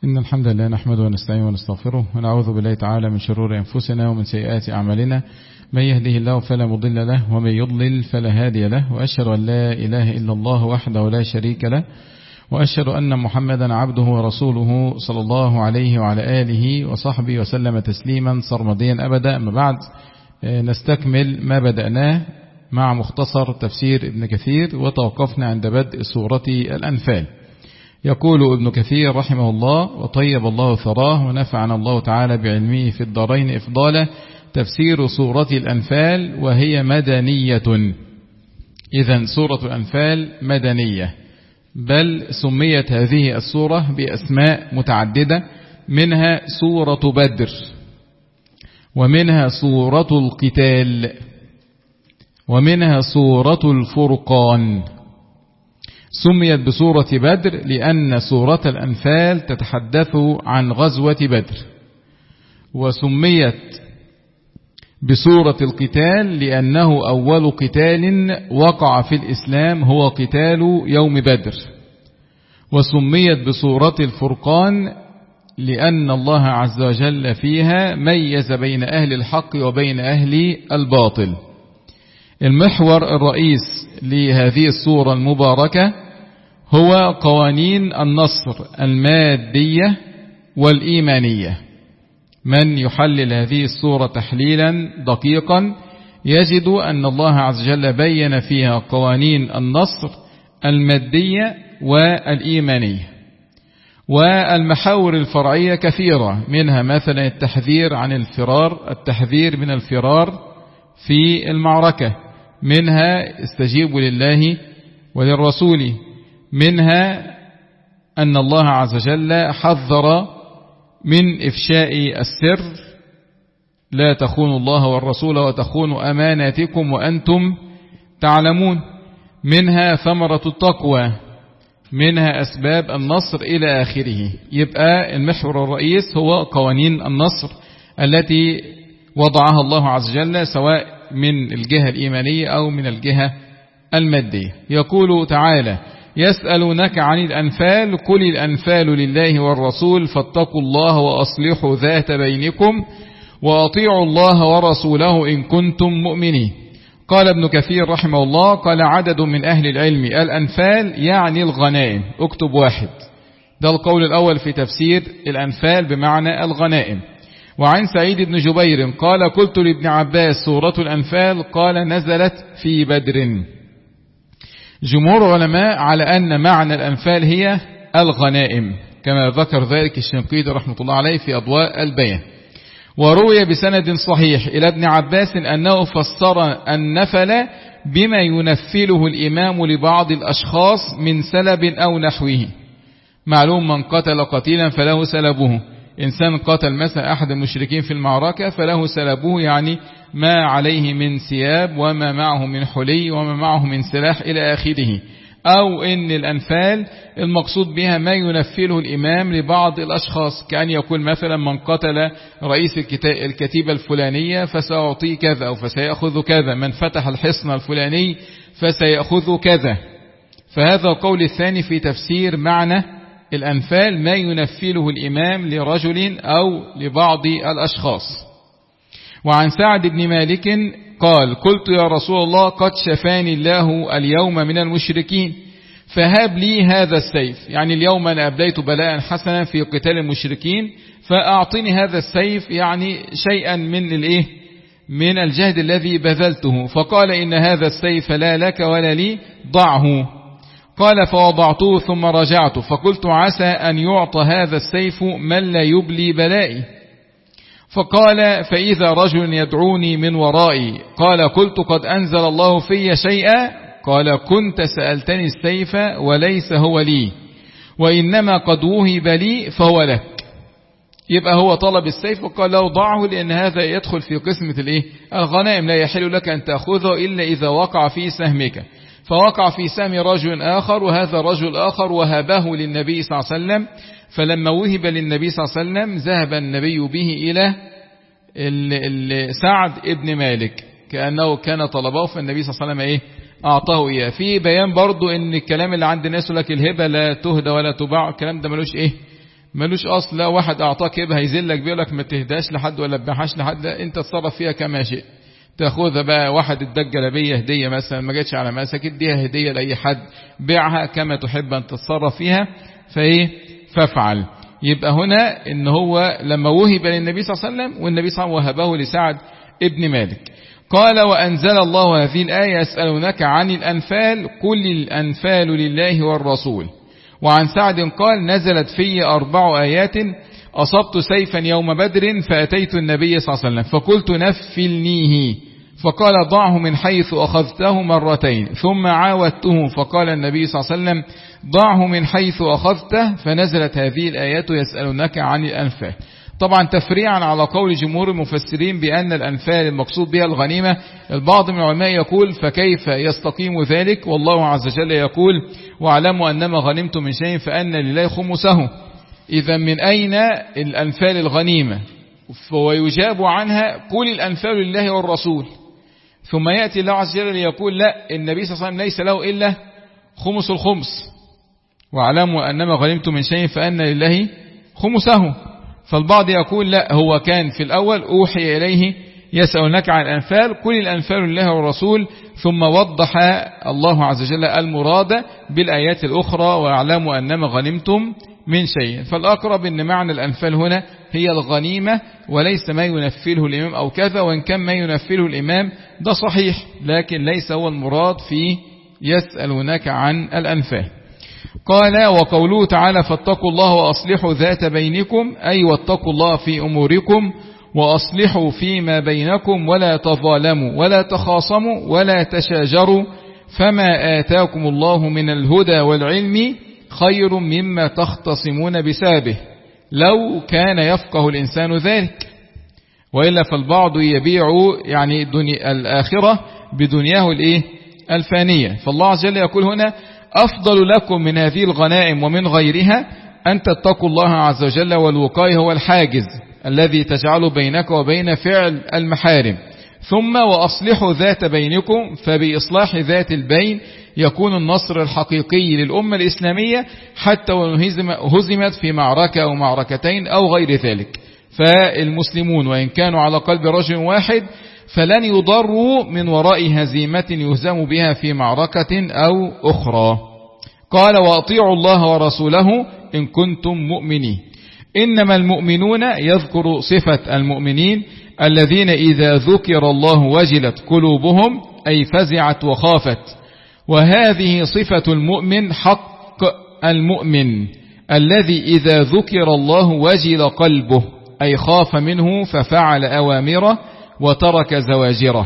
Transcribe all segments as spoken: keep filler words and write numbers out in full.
إن الحمد لله نحمده ونستعينه ونستغفره ونعوذ بالله تعالى من شرور أنفسنا ومن سيئات أعمالنا. من يهده الله فلا مضل له ومن يضلل فلا هادي له، وأشهد أن لا إله إلا الله وحده لا شريك له، وأشهد أن محمدا عبده ورسوله صلى الله عليه وعلى آله وصحبه وسلم تسليما سرمديا أبدا. أما بعد، نستكمل ما بدأناه مع مختصر تفسير ابن كثير، وتوقفنا عند بدء سورة الأنفال. يقول ابن كثير رحمه الله: وطيب الله ثراه ونفعنا الله تعالى بعلمه في الدارين إفضاله. تفسير سورة الأنفال وهي مدنية. إذن سورة الأنفال مدنية، بل سميت هذه السورة بأسماء متعددة، منها سورة بدر، ومنها سورة القتال، ومنها سورة الفرقان. سميت بسورة بدر لأن سورة الأنفال تتحدث عن غزوة بدر، وسميت بسورة القتال لأنه أول قتال وقع في الإسلام هو قتال يوم بدر، وسميت بسورة الفرقان لأن الله عز وجل فيها ميز بين أهل الحق وبين أهل الباطل. المحور الرئيس لهذه السورة المباركة هو قوانين النصر المادية والإيمانية. من يحلل هذه السورة تحليلا دقيقا يجد أن الله عز وجل بين فيها قوانين النصر المادية والإيمانية، والمحاور الفرعية كثيرة، منها مثلا التحذير عن الفرار، التحذير من الفرار في المعركة، منها استجيبوا لله وللرسول، منها أن الله عز وجل حذر من إفشاء السر، لا تخونوا الله والرسول وتخونوا أماناتكم وأنتم تعلمون، منها ثمرة التقوى، منها أسباب النصر إلى آخره. يبقى المحور الرئيس هو قوانين النصر التي وضعها الله عز وجل سواء من الجهة الإيمانية أو من الجهة المادية. يقول تعالى: يسألونك عن الأنفال قل الأنفال لله والرسول فاتقوا الله وأصلحوا ذات بينكم وأطيعوا الله ورسوله إن كنتم مؤمنين. قال ابن كثير رحمه الله: قال عدد من أهل العلم الأنفال يعني الغنائم. اكتب واحد، ده القول الأول في تفسير الأنفال بمعنى الغنائم. وعن سعيد بن جبير قال: قلت لابن عباس سورة الأنفال، قال نزلت في بدر. جمهور علماء على أن معنى الأنفال هي الغنائم، كما ذكر ذلك الشنقيطي رحمة الله عليه في أضواء البيان. وروي بسند صحيح إلى ابن عباس أنه فسر النفل بما ينفله الإمام لبعض الأشخاص من سلب أو نحوه. معلوم من قتل قتيلا فله سلبه، إنسان قتل مثلا أحد المشركين في المعركة فله سلبه، يعني ما عليه من ثياب وما معه من حلي وما معه من سلاح إلى آخره. أو إن الأنفال المقصود بها ما ينفله الإمام لبعض الأشخاص، كأن يقول مثلا من قتل رئيس الكتيبة الفلانية فسأعطيه كذا أو فسيأخذ كذا، من فتح الحصن الفلاني فسيأخذ كذا. فهذا القول الثاني في تفسير معنى الأنفال ما ينفله الإمام لرجل أو لبعض الأشخاص. وعن سعد بن مالك قال: قلت يا رسول الله قد شفاني الله اليوم من المشركين فهب لي هذا السيف، يعني اليوم أنا أبديت بلاء حسنا في قتال المشركين فأعطني هذا السيف، يعني شيئا من الإيه من الجهد الذي بذلته. فقال: إن هذا السيف لا لك ولا لي، ضعه. قال: فوضعته ثم رجعت فقلت عسى أن يعطى هذا السيف من لا يبلي بلائي. فقال: فإذا رجل يدعوني من ورائي. قال: قلت قد أنزل الله في شيئا. قال: كنت سألتني السيف وليس هو لي، وإنما قد وهب لي فهو لك. يبقى هو طلب السيف وقال له ضعه، لأن هذا يدخل في قسمة الإيه الغنائم، لا يحل لك أن تأخذه إلا إذا وقع في سهمك. فوقع في سهم رجل آخر، وهذا رجل آخر وهبه للنبي صلى الله عليه وسلم. فلما وهب للنبي صلى الله عليه وسلم ذهب النبي به إلى سعد ابن مالك كأنه كان طلبه، فالنبي صلى الله عليه وسلم إيه أعطاه إياه. في بيان برضو إن الكلام اللي عند الناس لك الهبة لا تهدى ولا تباع، الكلام ده ملوش إيه ملوش أصل، لا واحد أعطاك هبة هيذلك بيقول لك ما تهداش لحد ولا تبيعهاش لحد، أنت تصرف فيها كما شئت. تاخذها بقى، واحد اداك جلابيه هديه مثلا ما جاتش على مقاسك، اديها هديه لاي حد، بيعها كما تحب ان تتصرف فيها، فايه فافعل. يبقى هنا ان هو لما وهب للنبي صلى الله عليه وسلم، والنبي صلى الله عليه وسلم وهبه لسعد ابن مالك. قال وأنزل الله هذه الآية يسألونك عن الأنفال قل الأنفال لله والرسول. وعن سعد قال نزلت في أربع آيات أصبت سيفا يوم بدر فأتيت النبي صلى الله عليه وسلم فقلت نفلنيه فقال ضعه من حيث أخذته مرتين ثم عاودته فقال النبي صلى الله عليه وسلم ضعه من حيث أخذته فنزلت هذه الآيات يسألونك عن الأنفال. طبعا تفريعا على قول جمهور المفسرين بأن الأنفال المقصود بها الغنيمة. البعض من العلماء يقول فكيف يستقيم ذلك، والله عز وجل يقول واعلموا أنما غنمتم من شيء فأن لله خمسه. إذا من أين الأنفال الغنيمة؟ ويجاب عنها قل الأنفال لله والرسول. ثم يأتي الله عز وجل ليقول لا، النبي صلى الله عليه وسلم ليس له إلا خمس الخمس، واعلموا أنما غنمتم من شيء فأن لله خمسه. فالبعض يقول لا، هو كان في الأول أوحي إليه يسألونك عن الأنفال قل الأنفال لله والرسول، ثم وضح الله عز وجل المراد بالآيات الأخرى واعلموا أنما غنمتم من شيء. فالأقرب أن معنى الأنفال هنا هي الغنيمة وليس ما ينفله الإمام أو كذا، وإن كان ما ينفله الإمام ده صحيح لكن ليس هو المراد في يسألونك عن الأنفال. قال وقوله تعالى فاتقوا الله وأصلحوا ذات بينكم، أي واتقوا الله في أموركم وأصلحوا فيما بينكم ولا تظالموا ولا تخاصموا ولا تشاجروا فما آتاكم الله من الهدى والعلم خير مما تختصمون بسببه لو كان يفقه الإنسان ذلك، وإلا فالبعض يبيع يعني الدنيا الآخرة بدنياه الإيه الفانية. فالله عز وجل يقول هنا أفضل لكم من هذه الغنائم ومن غيرها أن تتقوا الله عز وجل، والوقاية هو الحاجز الذي تجعله بينك وبين فعل المحارم. ثم وأصلحوا ذات بينكم، فبإصلاح ذات البين يكون النصر الحقيقي للأمة الإسلامية حتى وهزمت في معركة أو معركتين أو غير ذلك. فالمسلمون وإن كانوا على قلب رجل واحد فلن يضروا من وراء هزيمة يهزم بها في معركة أو أخرى. قال وأطيعوا الله ورسوله إن كنتم مؤمنين. إنما المؤمنون يذكر صفة المؤمنين الذين إذا ذكر الله وجلت قلوبهم أي فزعت وخافت، وهذه صفة المؤمن حق المؤمن الذي إذا ذكر الله وجل قلبه أي خاف منه ففعل أوامره وترك زواجره.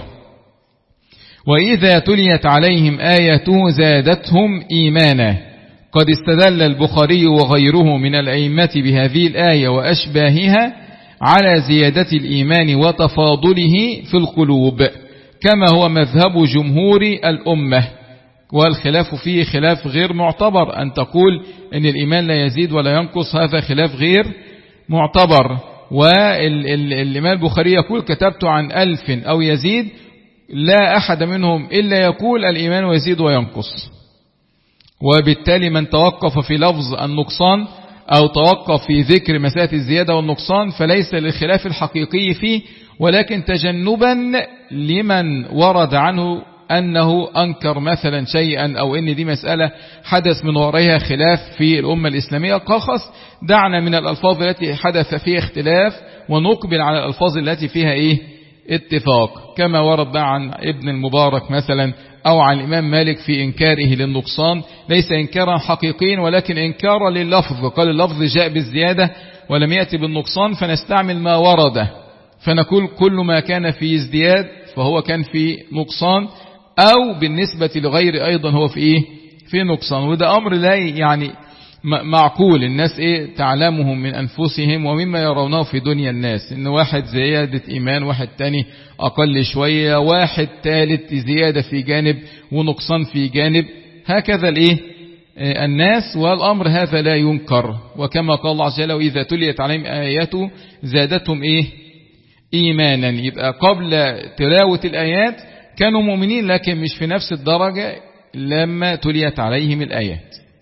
وإذا تليت عليهم آياته زادتهم إيمانا. قد استدل البخاري وغيره من الأئمة بهذه الآية وأشباهها على زيادة الإيمان وتفاضله في القلوب كما هو مذهب جمهور الأمة، والخلاف فيه خلاف غير معتبر. أن تقول أن الإيمان لا يزيد ولا ينقص هذا خلاف غير معتبر. والإمام البخاري يقول كتبت عن ألف أو يزيد، لا أحد منهم إلا يقول الإيمان يزيد وينقص. وبالتالي من توقف في لفظ النقصان أو توقف في ذكر مسألة الزيادة والنقصان فليس للخلاف الحقيقي فيه، ولكن تجنبا لمن ورد عنه أنه أنكر مثلا شيئا أو أن دي مسألة حدث من وراءها خلاف في الأمة الإسلامية. قخص دعنا من الألفاظ التي حدث فيها اختلاف ونقبل على الألفاظ التي فيها إيه اتفاق، كما ورد عن ابن المبارك مثلا أو عن الإمام مالك في إنكاره للنقصان، ليس إنكارا حقيقيا ولكن إنكارا لللفظ. قال اللفظ جاء بالزيادة ولم يأتي بالنقصان فنستعمل ما ورده، فنقول كل ما كان في ازدياد فهو كان في نقصان، أو بالنسبة لغير أيضا هو في إيه في نقصان. وده أمر لا يعني معقول الناس إيه تعلمهم من أنفسهم ومما يرونه في دنيا الناس، إن واحد زيادة إيمان، واحد تاني أقل شوية، واحد ثالث زيادة في جانب ونقصان في جانب، هكذا الإيه الناس. والأمر هذا لا ينكر، وكما قال الله عز وجل وإذا تليت عليهم آياته زادتهم إيه إيمانا. يبقى قبل تلاوة الآيات كانوا مؤمنين لكن مش في نفس الدرجة لما تليت عليهم الآيات.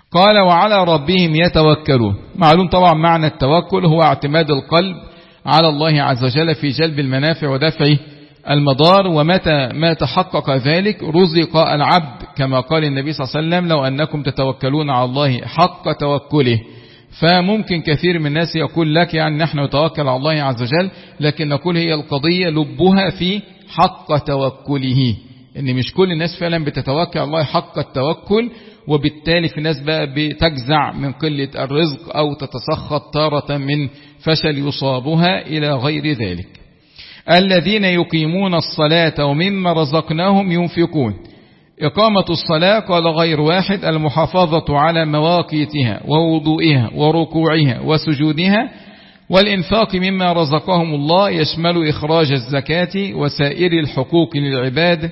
قال وعلى ربهم يتوكلون. معلوم طبعا معنى التوكل هو اعتماد القلب على الله عز وجل في جلب المنافع ودفع المضار، ومتى ما تحقق ذلك رزق العبد كما قال النبي صلى الله عليه وسلم لو أنكم تتوكلون على الله حق توكله. فممكن كثير من الناس يقول لك يعني نحن نتوكل على الله عز وجل، لكن نقول هي القضية لبها في حق توكله، إن مش كل الناس فعلا بتتوكل على الله حق التوكل، وبالتالي في ناس بقى بتجزع من قلة الرزق أو تتسخط تارة من فشل يصابها إلى غير ذلك. الذين يقيمون الصلاة ومما رزقناهم ينفقون. إقامة الصلاة قال غير واحد المحافظة على مواقيتها ووضوئها وركوعها وسجودها، والإنفاق مما رزقهم الله يشمل إخراج الزكاة وسائر الحقوق للعباد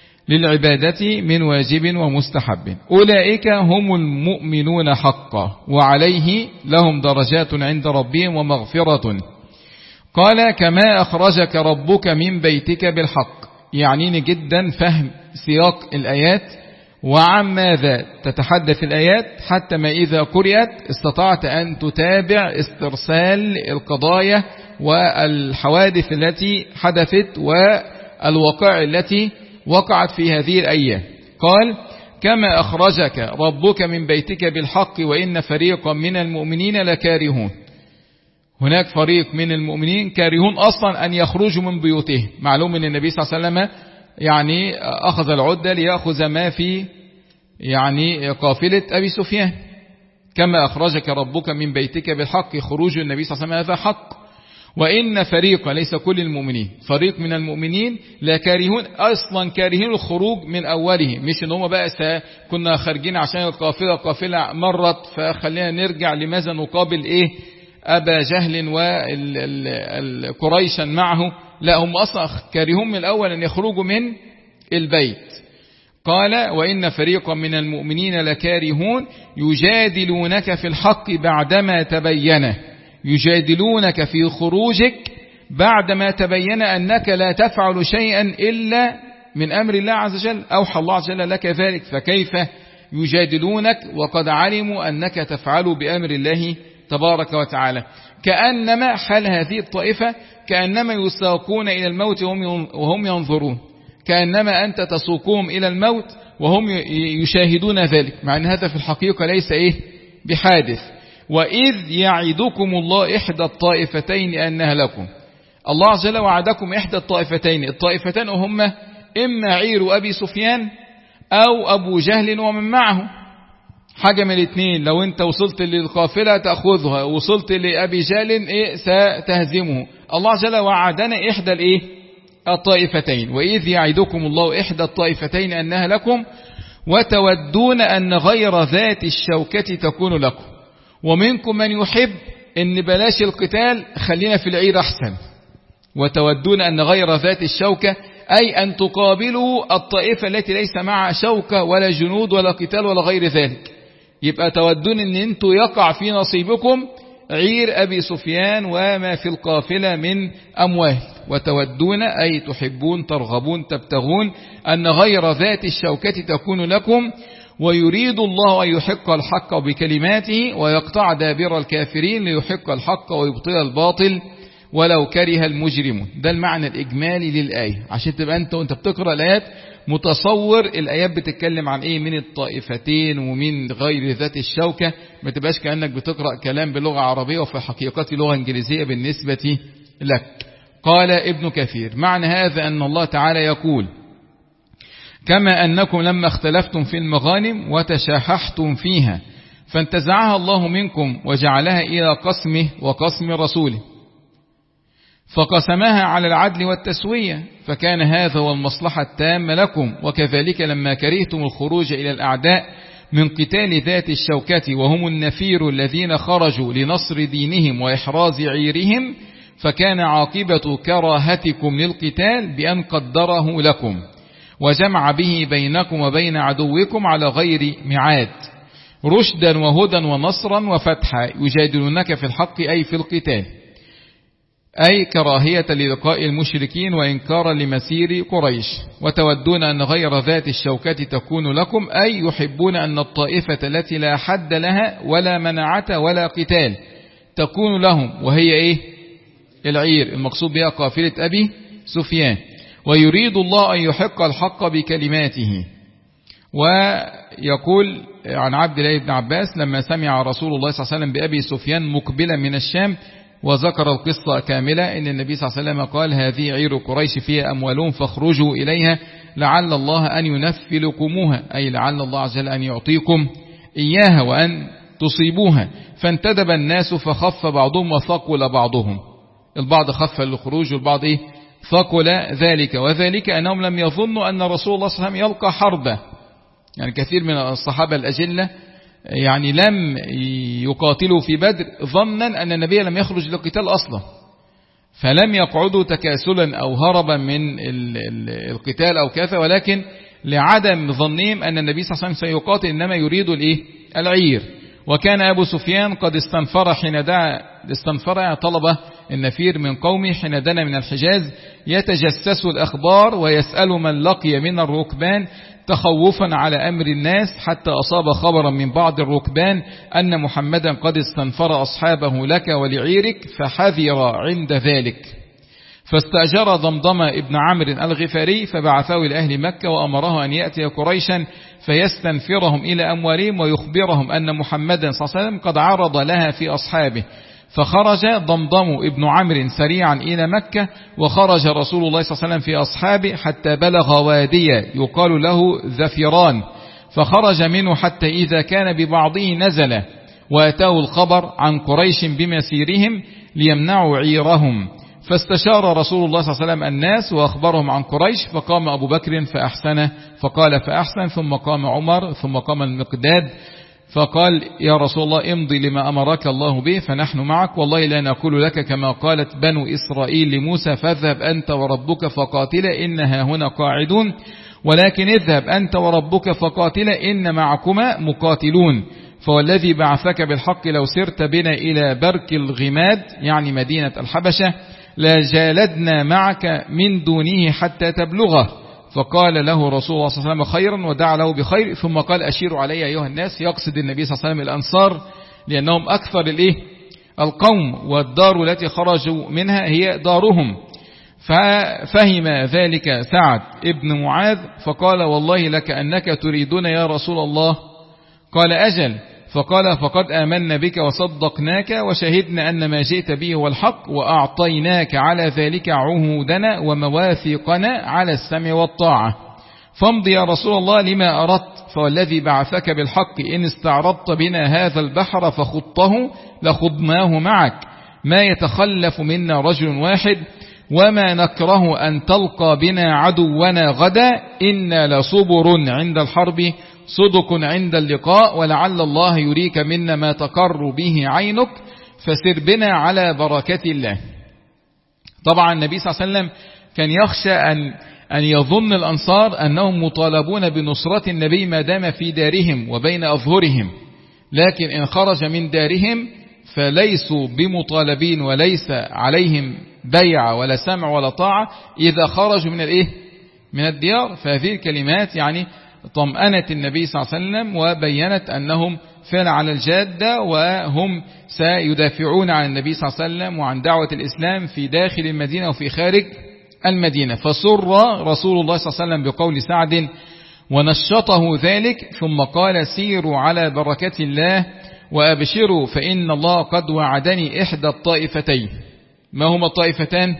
للعبادة من واجب ومستحب. أولئك هم المؤمنون حقا وعليه لهم درجات عند ربهم ومغفرة. قال كما أخرجك ربك من بيتك بالحق. يعنيني جدا فهم سياق الآيات وعن ماذا تتحدث الآيات، حتى ما إذا قرأت استطعت أن تتابع استرسال القضايا والحوادث التي حدثت والوقائع التي وقعت في هذه الأيام. قال كما أخرجك ربك من بيتك بالحق وإن فريقا من المؤمنين لكارهون. هناك فريق من المؤمنين كارهون أصلا أن يخرجوا من بيوته. معلوم أن النبي صلى الله عليه وسلم يعني أخذ العدة ليأخذ ما في يعني قافلة أبي سفيان. كما أخرجك ربك من بيتك بالحق، خروج النبي صلى الله عليه وسلم هذا حق. وإن فريقا ليس كل المؤمنين، فريق من المؤمنين لا كارهون، أصلا كارهين الخروج من أوله، مش إن هم بقى كنا خارجين عشان القافلة القافلة مرت فخلينا نرجع لماذا نقابل إيه أبا جهل وقريشا معه. لا، هم أصلا كارهون من الأول أن يخرجوا من البيت. قال وإن فريقا من المؤمنين لكارهون يجادلونك في الحق بعدما تبين. يجادلونك في خروجك بعدما تبين أنك لا تفعل شيئا إلا من أمر الله عز وجل، أوحى الله عز وجل لك ذلك، فكيف يجادلونك وقد علموا أنك تفعل بأمر الله تبارك وتعالى. كأنما حال هذه الطائفة كأنما يساقون إلى الموت وهم ينظرون، كأنما أنت تسوقهم إلى الموت وهم يشاهدون ذلك، مع أن هذا في الحقيقة ليس إيه بحادث. وإذ يعدكم الله إحدى الطائفتين أنها لكم. الله عز وجل وعدكم إحدى الطائفتين، الطائفتين هم إما عير أبي سفيان أو أبو جهل ومن معه، حاجة من الاثنين. لو انت وصلت للقافلة تأخذها، وصلت لأبي جهل إيه ستهزمه. الله عز وجل وعدنا إحدى الإيه الطائفتين. وإذ يعدكم الله إحدى الطائفتين أنها لكم وتودون أن غير ذات الشوكة تكون لكم. ومنكم من يحب ان بلاش القتال، خلينا في العير أحسن. وتودون أن غير ذات الشوكة أي أن تقابلوا الطائفة التي ليس معها شوكة ولا جنود ولا قتال ولا غير ذلك. يبقى تودون أن انتوا يقع في نصيبكم عير أبي سفيان وما في القافلة من أموال. وتودون أي تحبون ترغبون تبتغون أن غير ذات الشوكة تكون لكم. ويريد الله أن يحق الحق بكلماته ويقطع دابر الكافرين ليحق الحق ويبطل الباطل ولو كره المجرمون. ده المعنى الإجمالي للآية، عشان تبقى أنت وأنت بتقرأ الآيات متصور الآيات بتتكلم عن إيه، من الطائفتين ومن غير ذات الشوكة. ما تبقاش كأنك بتقرأ كلام بلغة عربية وفي حقيقته لغة إنجليزية بالنسبة لك. قال ابن كثير معنى هذا أن الله تعالى يقول كما أنكم لما اختلفتم في المغانم وتشاححتم فيها فانتزعها الله منكم وجعلها إلى قسمه وقسم رسوله فقسمها على العدل والتسوية، فكان هذا هو المصلحة التامة لكم. وكذلك لما كرهتم الخروج إلى الأعداء من قتال ذات الشوكة وهم النفير الذين خرجوا لنصر دينهم وإحراز عيرهم، فكان عاقبة كراهتكم للقتال بأن قدره لكم وجمع به بينكم وبين عدوكم على غير معاد رشدا وهدى ونصرا وفتحا يجادلونك في الحق أي في القتال. أي كراهية للقاء المشركين وإنكارا لمسير قريش، وتودون أن غير ذات الشوكة تكون لكم، أي يحبون أن الطائفة التي لا حد لها ولا منعة ولا قتال تكون لهم، وهي إيه؟ العير، المقصود بها قافلة أبي سفيان. ويريد الله أن يحق الحق بكلماته. ويقول عن عبد الله بن عباس لما سمع رسول الله صلى الله عليه وسلم بأبي سفيان مقبلا من الشام وذكر القصة كاملة إن النبي صلى الله عليه وسلم قال: هذه عير قريش فيها أموالهم فاخرجوا إليها لعل الله أن ينفلكموها، أي لعل الله عز وجل أن يعطيكم إياها وأن تصيبوها. فانتدب الناس فخف بعضهم وثقل بعضهم، البعض خف الخروج والبعض إيه؟ ثقل ذلك، وذلك أنهم لم يظنوا أن رسول الله صلى الله عليه وسلم يلقى حربا. يعني كثير من الصحابة الأجلة يعني لم يقاتلوا في بدر ظنا أن النبي لم يخرج للقتال أصلا، فلم يقعدوا تكاسلا أو هربا من القتال أو كذا، ولكن لعدم ظنهم أن النبي صلى الله عليه وسلم سيقاتل، إنما يريد الإيه؟ العير. وكان أبو سفيان قد استنفر حين دعا استنفر طلبه النفير من قومه حين دنا من الحجاز يتجسس الأخبار ويسأل من لقي من الركبان تخوفا على أمر الناس، حتى أصاب خبرا من بعض الركبان أن محمدا قد استنفر أصحابه لك ولعيرك، فحذر عند ذلك. فاستأجر ضمضم ابن عمرو الغفاري فبعثه إلى أهل مكة وأمره أن يأتي قريشا فيستنفرهم إلى أموالهم ويخبرهم أن محمدا صلى الله عليه وسلم قد عرض لها في أصحابه. فخرج ضمضم ابن عمرو سريعا إلى مكة، وخرج رسول الله صلى الله عليه وسلم في أصحابه حتى بلغ واديا يقال له ذفيران، فخرج منه حتى إذا كان ببعضه نزل، وأتاه الخبر عن قريش بمسيرهم ليمنعوا عيرهم. فاستشار رسول الله صلى الله عليه وسلم الناس وأخبرهم عن قريش، فقام أبو بكر فأحسن فقال فأحسن، ثم قام عمر، ثم قام المقداد فقال: يا رسول الله امضي لما أمرك الله به فنحن معك، والله لا نقول لك كما قالت بنو إسرائيل لموسى فاذهب أنت وربك فقاتلا إنها هنا قاعدون، ولكن اذهب أنت وربك فقاتلا إن معكما مقاتلون. فوالذي بعثك بالحق لو سرت بنا إلى برك الغماد يعني مدينة الحبشة لجالدنا معك من دونه حتى تبلغه. فقال له رسول الله صلى الله عليه وسلم خيرا ودعا له بخير، ثم قال: أشيروا علي أيها الناس، يقصد النبي صلى الله عليه وسلم الأنصار لأنهم أكثر الإيه؟ القوم، والدار التي خرجوا منها هي دارهم. ففهم ذلك سعد ابن معاذ فقال: والله لك أنك تريدون يا رسول الله؟ قال: أجل. فقال: فقد آمنا بك وصدقناك وشهدنا أن ما جئت به هو الحق، وأعطيناك على ذلك عهودنا ومواثيقنا على السمع والطاعة، فامضي يا رسول الله لما أردت، فوالذي بعثك بالحق إن استعرضت بنا هذا البحر فخضته لخضناه معك، ما يتخلف منا رجل واحد، وما نكره أن تلقى بنا عدونا غدا، إنا لصبر عند الحرب صدق عند اللقاء، ولعل الله يريك منا ما تقر به عينك، فسر بنا على بركة الله. طبعا النبي صلى الله عليه وسلم كان يخشى أن أن يظن الأنصار أنهم مطالبون بنصرة النبي ما دام في دارهم وبين أظهرهم، لكن إن خرج من دارهم فليسوا بمطالبين وليس عليهم بيع ولا سمع ولا طاعة إذا خرجوا من الإيه؟ من الديار. فهذه الكلمات يعني طمأنت النبي صلى الله عليه وسلم وبينت أنهم فعلا على الجادة، وهم سيدافعون عن النبي صلى الله عليه وسلم وعن دعوة الإسلام في داخل المدينة وفي خارج المدينة. فسر رسول الله صلى الله عليه وسلم بقول سعد ونشطه ذلك، ثم قال: سيروا على بركة الله وأبشروا فإن الله قد وعدني إحدى الطائفتين. ما هما الطائفتان؟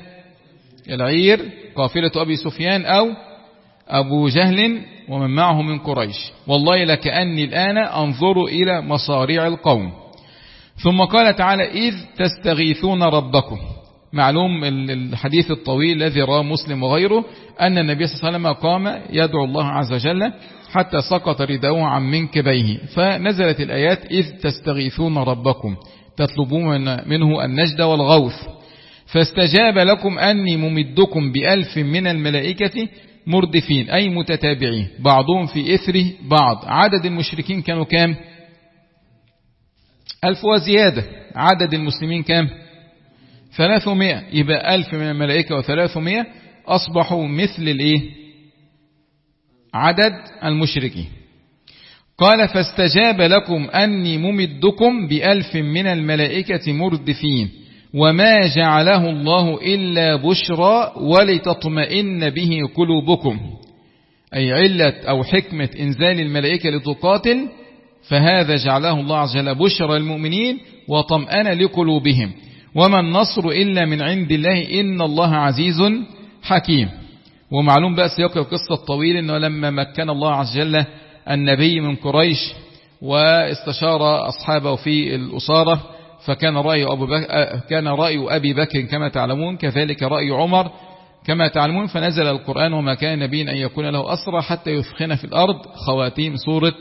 العير قافلة أبي سفيان أو أبو جهل ومن معه من قريش، والله لكأني الآن أنظر إلى مصاريع القوم. ثم قال تعالى: إذ تستغيثون ربكم. معلوم الحديث الطويل الذي رواه مسلم وغيره أن النبي صلى الله عليه وسلم قام يدعو الله عز وجل حتى سقط رداءه عن منكبيه، فنزلت الآيات: إذ تستغيثون ربكم تطلبون منه النجد والغوث، فاستجاب لكم أني ممدكم بألف من الملائكة مردفين، أي متتابعين بعضهم في إثر بعض. عدد المشركين كانوا كام؟ ألف وزيادة. عدد المسلمين كام؟ ثلاثمائة، يبقى ألف من الملائكة وثلاثمائة أصبحوا مثل الإيه؟ عدد المشركين. قال فاستجاب لكم أني ممدكم بألف من الملائكة مردفين وما جعله الله إلا بشرى ولتطمئن به قلوبكم، أي علة أو حكمة إنزال الملائكة لتقاتل، فهذا جعله الله عز وجل بشرى المؤمنين وطمأن لقلوبهم. وما النصر إلا من عند الله إن الله عزيز حكيم. ومعلوم بقى سياق القصة الطويل أنه لما مكن الله عز وجل النبي من قريش واستشار أصحابه في الأسارة، فكان رأي أبو بكر كان رأي أبي بكر كما تعلمون، كذلك رأي عمر كما تعلمون، فنزل القرآن وما كان نبي أن يكون له أسرى حتى يثخن في الأرض، خواتيم سورة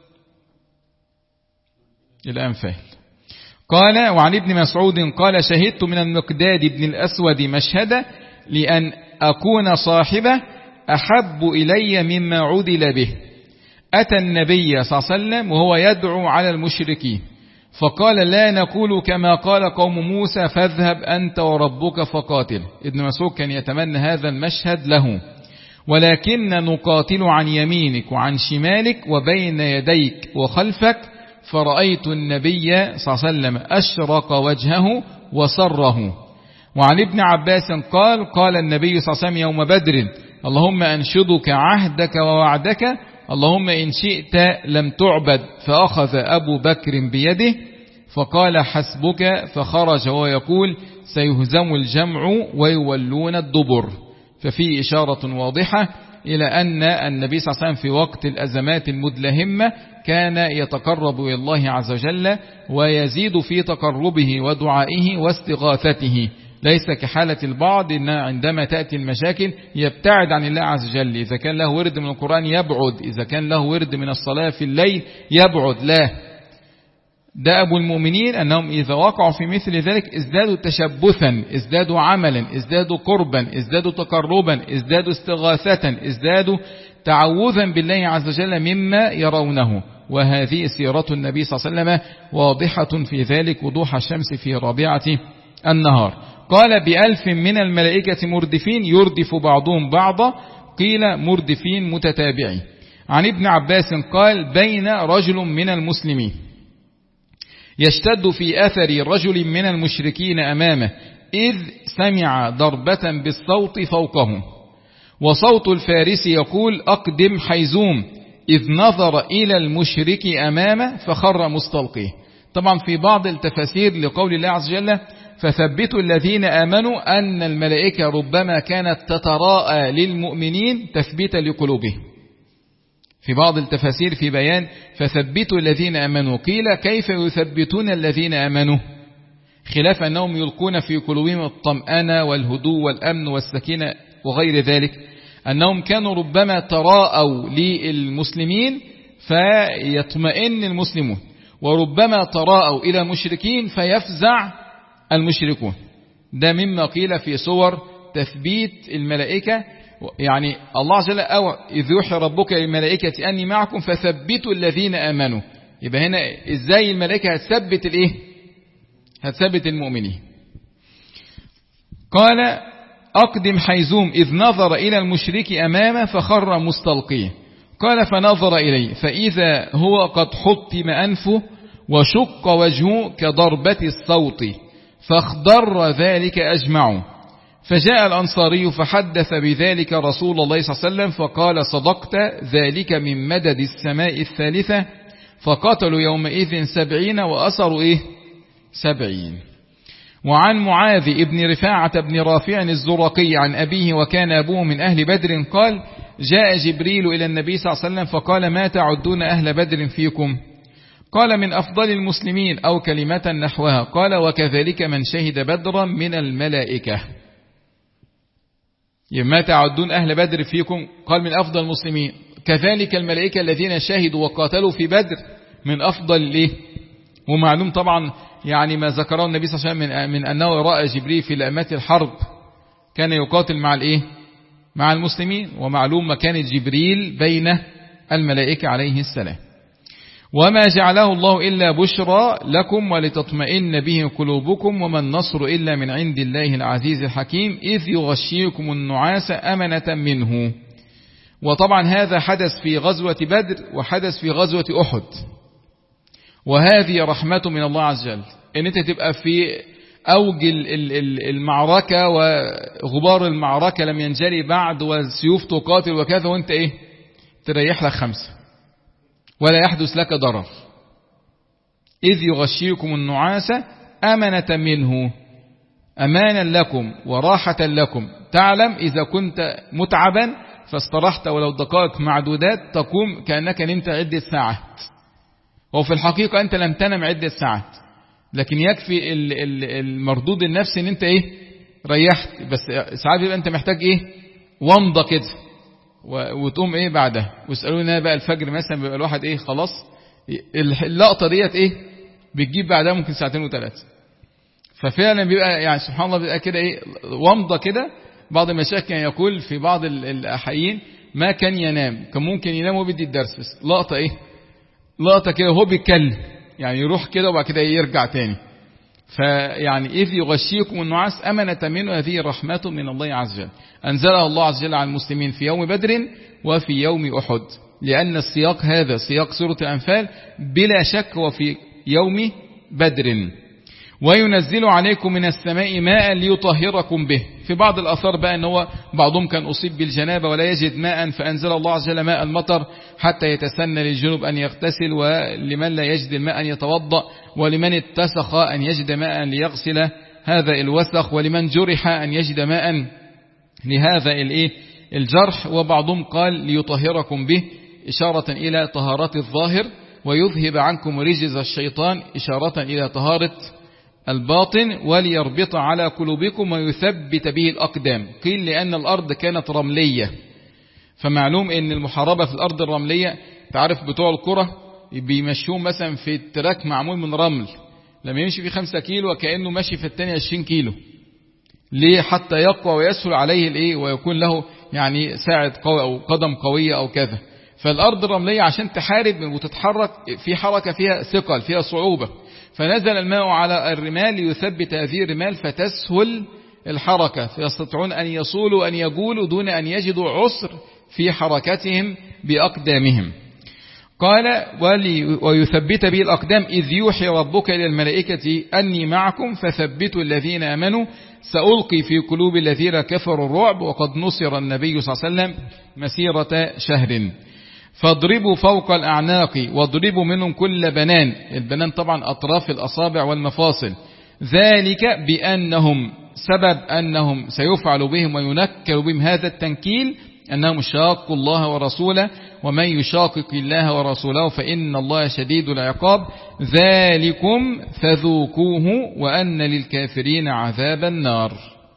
الأنفال. قال وعن ابن مسعود قال شهدت من المقداد بن الأسود مشهد لأن أكون صاحبه أحب إلي مما عدل به. أتى النبي صلى الله عليه وسلم وهو يدعو على المشركين فقال لا نقول كما قال قوم موسى فاذهب أنت وربك فقاتل. ابن مسعود كان يتمنى هذا المشهد له، ولكن نقاتل عن يمينك وعن شمالك وبين يديك وخلفك. فرأيت النبي صلى الله عليه وسلم أشرق وجهه وسره. وعن ابن عباس قال قال النبي صلى الله عليه وسلم يوم بدر اللهم أنشدك عهدك ووعدك اللهم إن شئت لم تعبد، فأخذ أبو بكر بيده فقال حسبك، فخرج وهو يقول سيهزم الجمع ويولون الدبر. ففي إشارة واضحة إلى أن النبي صلى الله عليه وسلم في وقت الأزمات المدلهمة كان يتقرب إلى الله عز وجل ويزيد في تقربه ودعائه واستغاثته، ليس كحالة البعض إن عندما تأتي المشاكل يبتعد عن الله عز وجل. إذا كان له ورد من القرآن يبعد، إذا كان له ورد من الصلاة في الليل يبعد. لا، ده أبو المؤمنين أنهم إذا وقعوا في مثل ذلك ازدادوا تشبثا، ازدادوا عملا، ازدادوا قربا، ازدادوا تقربا، ازدادوا استغاثة، ازدادوا تعوذا بالله عز وجل مما يرونه. وهذه سيرة النبي صلى الله عليه وسلم واضحة في ذلك وضوح الشمس في رابعة النهار. قال بألف من الملائكة مردفين، يردف بعضهم بعضا، قيل مردفين متتابعين. عن ابن عباس قال بين رجل من المسلمين يشتد في أثر رجل من المشركين أمامه إذ سمع ضربة بالصوت فوقه، وصوت الفارس يقول أقدم حيزوم، إذ نظر إلى المشرك أمامه فخر مستلقيه. طبعا في بعض التفاسير لقول الله عز وجل فثبتوا الذين آمنوا أن الملائكة ربما كانت تتراءى للمؤمنين تثبيتا لقلوبهم. في بعض التفاسير في بيان فثبتوا الذين آمنوا، قيل كيف يثبتون الذين آمنوا؟ خلاف أنهم يلقون في قلوبهم الطمأنة والهدوء والأمن والسكينة وغير ذلك، أنهم كانوا ربما تراءوا للمسلمين فيطمئن المسلمون، وربما تراءوا إلى المشركين فيفزع المشركون. ده مما قيل في صور تثبيت الملائكة، يعني الله عز وجل أو إذ يوحي ربك للملائكة أني معكم فثبتوا الذين آمنوا. يبقى هنا إزاي الملائكة هتثبت الإيه؟ هتثبت المؤمنين. قال أقدم حيزوم إذ نظر إلى المشرك أمامه فخر مستلقيه. قال فنظر إليه فإذا هو قد حطم أنفه وشق وجهه كضربة الصوت فاخضر ذلك أجمعه. فجاء الأنصاري فحدث بذلك رسول الله صلى الله عليه وسلم فقال صدقت، ذلك من مدد السماء الثالثة. فقتلوا يومئذ سبعين وأسروا إيه؟ سبعين. وعن معاذ ابن رفاعة بن رافع الزرقي عن أبيه وكان أبوه من أهل بدر قال جاء جبريل إلى النبي صلى الله عليه وسلم فقال ما تعدون أهل بدر فيكم؟ قال من أفضل المسلمين أو كلمة نحوها. قال وكذلك من شهد بدرا من الملائكة. ما تعدون أهل بدر فيكم؟ قال من أفضل المسلمين، كذلك الملائكة الذين شهدوا وقاتلوا في بدر من أفضل الإيه؟ ومعلوم طبعا يعني ما ذكره النبي صلى الله عليه وسلم من, من أنه رأى جبريل في لأمات الحرب كان يقاتل مع الإيه؟ مع المسلمين، ومعلوم مكان جبريل بين الملائكة عليه السلام. وما جعله الله إلا بشرى لكم ولتطمئن به قلوبكم وما النصر إلا من عند الله العزيز الحكيم إذ يغشيكم النعاس أمنة منه. وطبعا هذا حدث في غزوة بدر وحدث في غزوة أحد، وهذه رحمة من الله عز وجل، ان انت تبقى في أوج المعركة وغبار المعركة لم ينجلي بعد والسيوف تقاتل وكذا، وانت ايه تريح لك خمسة ولا يحدث لك ضرر. إذ يغشيكم النعاس أمنة منه، أمانا لكم وراحة لكم. تعلم إذا كنت متعبا فاسترحت ولو دقائق معدودات تقوم كأنك نمت عدة ساعات، وفي الحقيقة أنت لم تنم عدة ساعات، لكن يكفي المردود النفسي ان انت ايه ريحت. بس ساعات بيبقى انت محتاج ايه ومضة كده وتقوم ايه بعدها. واسألونا بقى الفجر مثلا بيبقى الواحد ايه خلاص اللقطة ديت ايه بتجيب بعدها ممكن ساعتين وثلاثة. ففعلا بيبقى يعني سبحان الله بيبقى كده ايه ومضة كده. بعض المشايخ كان يقول في بعض الأحيين ما كان ينام، كان ممكن ينام وهو بيدي الدرس، بس لقطة ايه لقطة كده وهو بيتكلم يعني يروح كده وبعد كده يرجع تاني. فيعني إذ يغشيكم النعاس أمنة منه، هذه رحمة من الله عز وجل أنزلها الله عز وجل على المسلمين في يوم بدر وفي يوم أحد، لأن السياق هذا سياق سورة الأنفال بلا شك وفي يوم بدر. وينزل عليكم من السماء ماء ليطهركم به. في بعض الأثار بقى أن هو بعضهم كان أصيب بالجنابة ولا يجد ماء فأنزل الله عز وجل ماء المطر حتى يتسنى للجنوب أن يغتسل، ولمن لا يجد الماء أن يتوضأ، ولمن اتسخ أن يجد ماء ليغسل هذا الوسخ، ولمن جرح أن يجد ماء لهذا الايه الجرح. وبعضهم قال ليطهركم به إشارة إلى طهارة الظاهر، ويذهب عنكم رجز الشيطان إشارة إلى طهارة الباطن، وليربط على قلوبكم ويثبت به الأقدام. قيل لأن الأرض كانت رملية، فمعلوم أن المحاربة في الأرض الرملية تعرف بتوع الكرة بيمشون مثلا في التراك معمول من رمل، لما يمشي في خمسة كيلو وكأنه ماشي في الثانية عشرين كيلو. ليه؟ حتى يقوى ويسهل عليه الايه ويكون له يعني ساعد قوي أو قدم قوية أو كذا. فالأرض الرملية عشان تحارب وتتحرك في حركة فيها ثقل فيها صعوبة، فنزل الماء على الرمال ليثبت هذه الرمال فتسهل الحركة، فيستطيعون أن يصولوا أن يقولوا دون أن يجدوا عسر في حركتهم بأقدامهم. قال ويثبت به الأقدام إذ يوحي ربك إلى الملائكة أني معكم فثبتوا الذين آمنوا سألقي في قلوب الذين كفروا الرعب وقد نصر النبي صلى الله عليه وسلم مسيرة شهر. فاضربوا فوق الأعناق واضربوا منهم كل بنان. البنان طبعا أطراف الأصابع والمفاصل. ذلك بأنهم سبب أنهم سيفعل بهم وينكر بهم هذا التنكيل أنهم شاقوا الله ورسوله، ومن يشاقق الله ورسوله فإن الله شديد العقاب. ذلكم فذوقوه وأن للكافرين عذاب النار.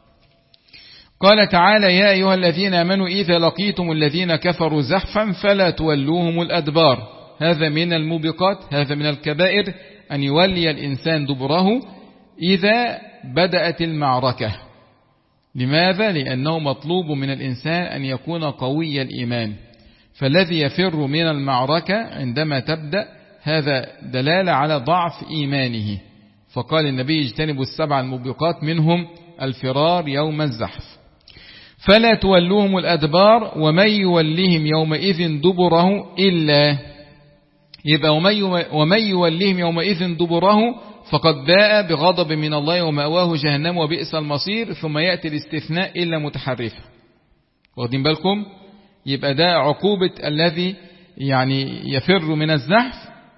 قال تعالى يا أيها الذين آمنوا إذا لقيتم الذين كفروا زحفا فلا تولوهم الأدبار. هذا من الموبقات، هذا من الكبائر أن يولي الإنسان دبره إذا بدأت المعركة. لماذا؟ لأنه مطلوب من الإنسان أن يكون قوي الإيمان، فالذي يفر من المعركة عندما تبدأ هذا دلالة على ضعف إيمانه. فقال النبي اجتنبوا السبع الموبقات منهم الفرار يوم الزحف. فلا تولوهم الأدبار ومن يوليهم يومئذ دبره إلا يبقى ومن يوليهم يومئذ دبره فقد باء بغضب من الله ومأواه جهنم وبئس المصير. ثم يأتي الاستثناء إلا متحرفا. واخدين بالكم؟ يبقى ده عقوبة الذي يعني يفر من الزحف،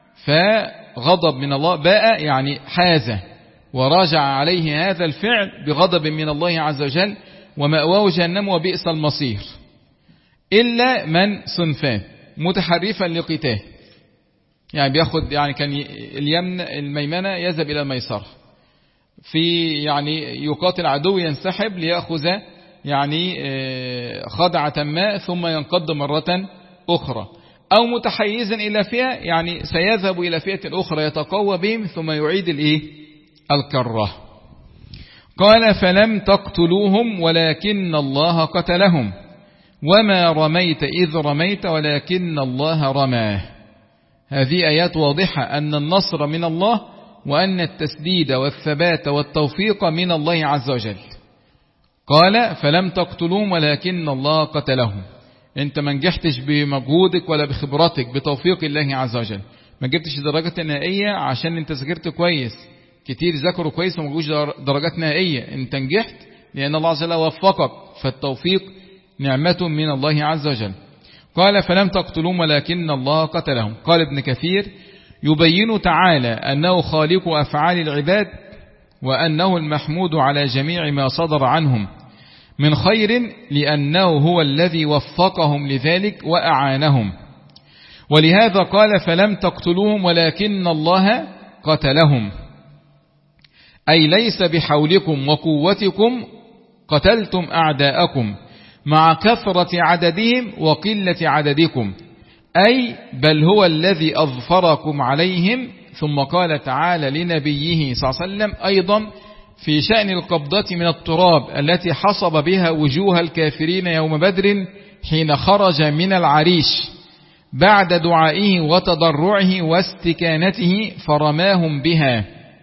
فغضب من الله باء يعني حاز وراجع عليه هذا الفعل بغضب من الله عز وجل ومأواه جهنم وبئس المصير. إلا من صنفان متحرفا لقتال، يعني بياخد يعني كان اليمن الميمنة يذهب إلى الميسرة، في يعني يقاتل عدو ينسحب ليأخذ يعني خدعة ما ثم ينقض مرة أخرى، أو متحيزا إلى فئة يعني سيذهب إلى فئة أخرى يتقوى بهم ثم يعيد الإيه الكرة. قال فلم تقتلوهم ولكن الله قتلهم وما رميت إذ رميت ولكن الله رماه. هذه آيات واضحة أن النصر من الله، وأن التسديد والثبات والتوفيق من الله عز وجل. قال فلم تقتلوهم ولكن الله قتلهم. انت ما نجحتش بمجهودك ولا بخبرتك، بتوفيق الله عز وجل. ما جبتش درجات نهائية عشان انت ذاكرت كويس، كتير ذاكروا كويس وما جوش درجات نهائية. انت نجحت لأن الله عز وجل وفقك، فالتوفيق نعمة من الله عز وجل. قال فلم تقتلوهم ولكن الله قتلهم. قال ابن كثير يبين تعالى أنه خالق أفعال العباد، وأنه المحمود على جميع ما صدر عنهم من خير، لأنه هو الذي وفقهم لذلك وأعانهم. ولهذا قال فلم تقتلوهم ولكن الله قتلهم، أي ليس بحولكم وقوتكم قتلتم أعداءكم مع كثرة عددهم وقلة عددكم، أي بل هو الذي أظفركم عليهم. ثم قال تعالى لنبيه صلى الله عليه وسلم أيضا في شأن القبضة من التراب التي حصب بها وجوه الكافرين يوم بدر حين خرج من العريش بعد دعائه وتضرعه واستكانته فرماهم بها،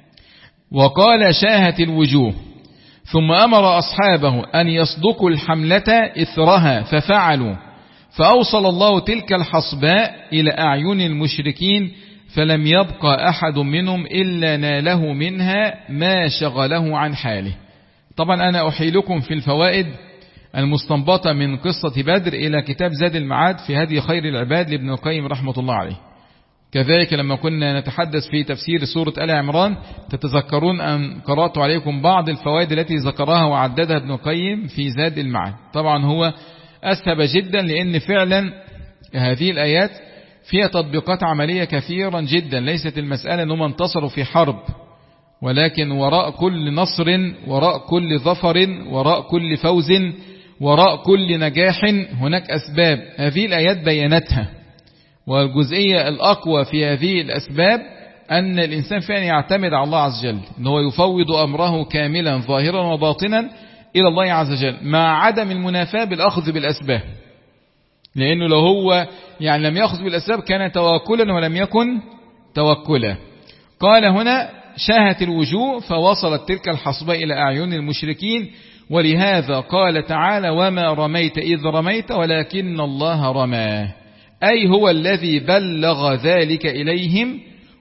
وقال شاهت الوجوه. ثم أمر أصحابه أن يصدقوا الحملة إثرها ففعلوا، فأوصل الله تلك الحصباء إلى أعين المشركين، فلم يبقى أحد منهم إلا ناله منها ما شغله عن حاله. طبعا أنا أحيلكم في الفوائد المستنبطة من قصة بدر إلى كتاب زاد المعاد في هدي خير العباد لابن القيم رحمة الله عليه. كذلك لما كنا نتحدث في تفسير سورة آل عمران تتذكرون أن قرأت عليكم بعض الفوائد التي ذكرها وعددها ابن القيم في زاد المعاد. طبعا هو أسهب جدا، لأن فعلا هذه الآيات فيها تطبيقات عملية كثيرا جدا. ليست المسألة أنهم انتصروا في حرب، ولكن وراء كل نصر، وراء كل ظفر، وراء كل فوز، وراء كل نجاح هناك أسباب. هذه الآيات بينتها. والجزئية الأقوى في هذه الأسباب أن الإنسان فعلا يعتمد على الله عز وجل، أنه يفوض أمره كاملا ظاهرا وباطنا إلى الله عز وجل، مع عدم المنافاة بالأخذ بالأسباب. لأنه لو هو يعني لم يأخذ بالأسباب كان توكلا ولم يكن توكلا. قال هنا شاهت الوجوه، فوصلت تلك الحصبة إلى أعين المشركين. ولهذا قال تعالى وما رميت إذ رميت ولكن الله رمى، أي هو الذي بلغ ذلك إليهم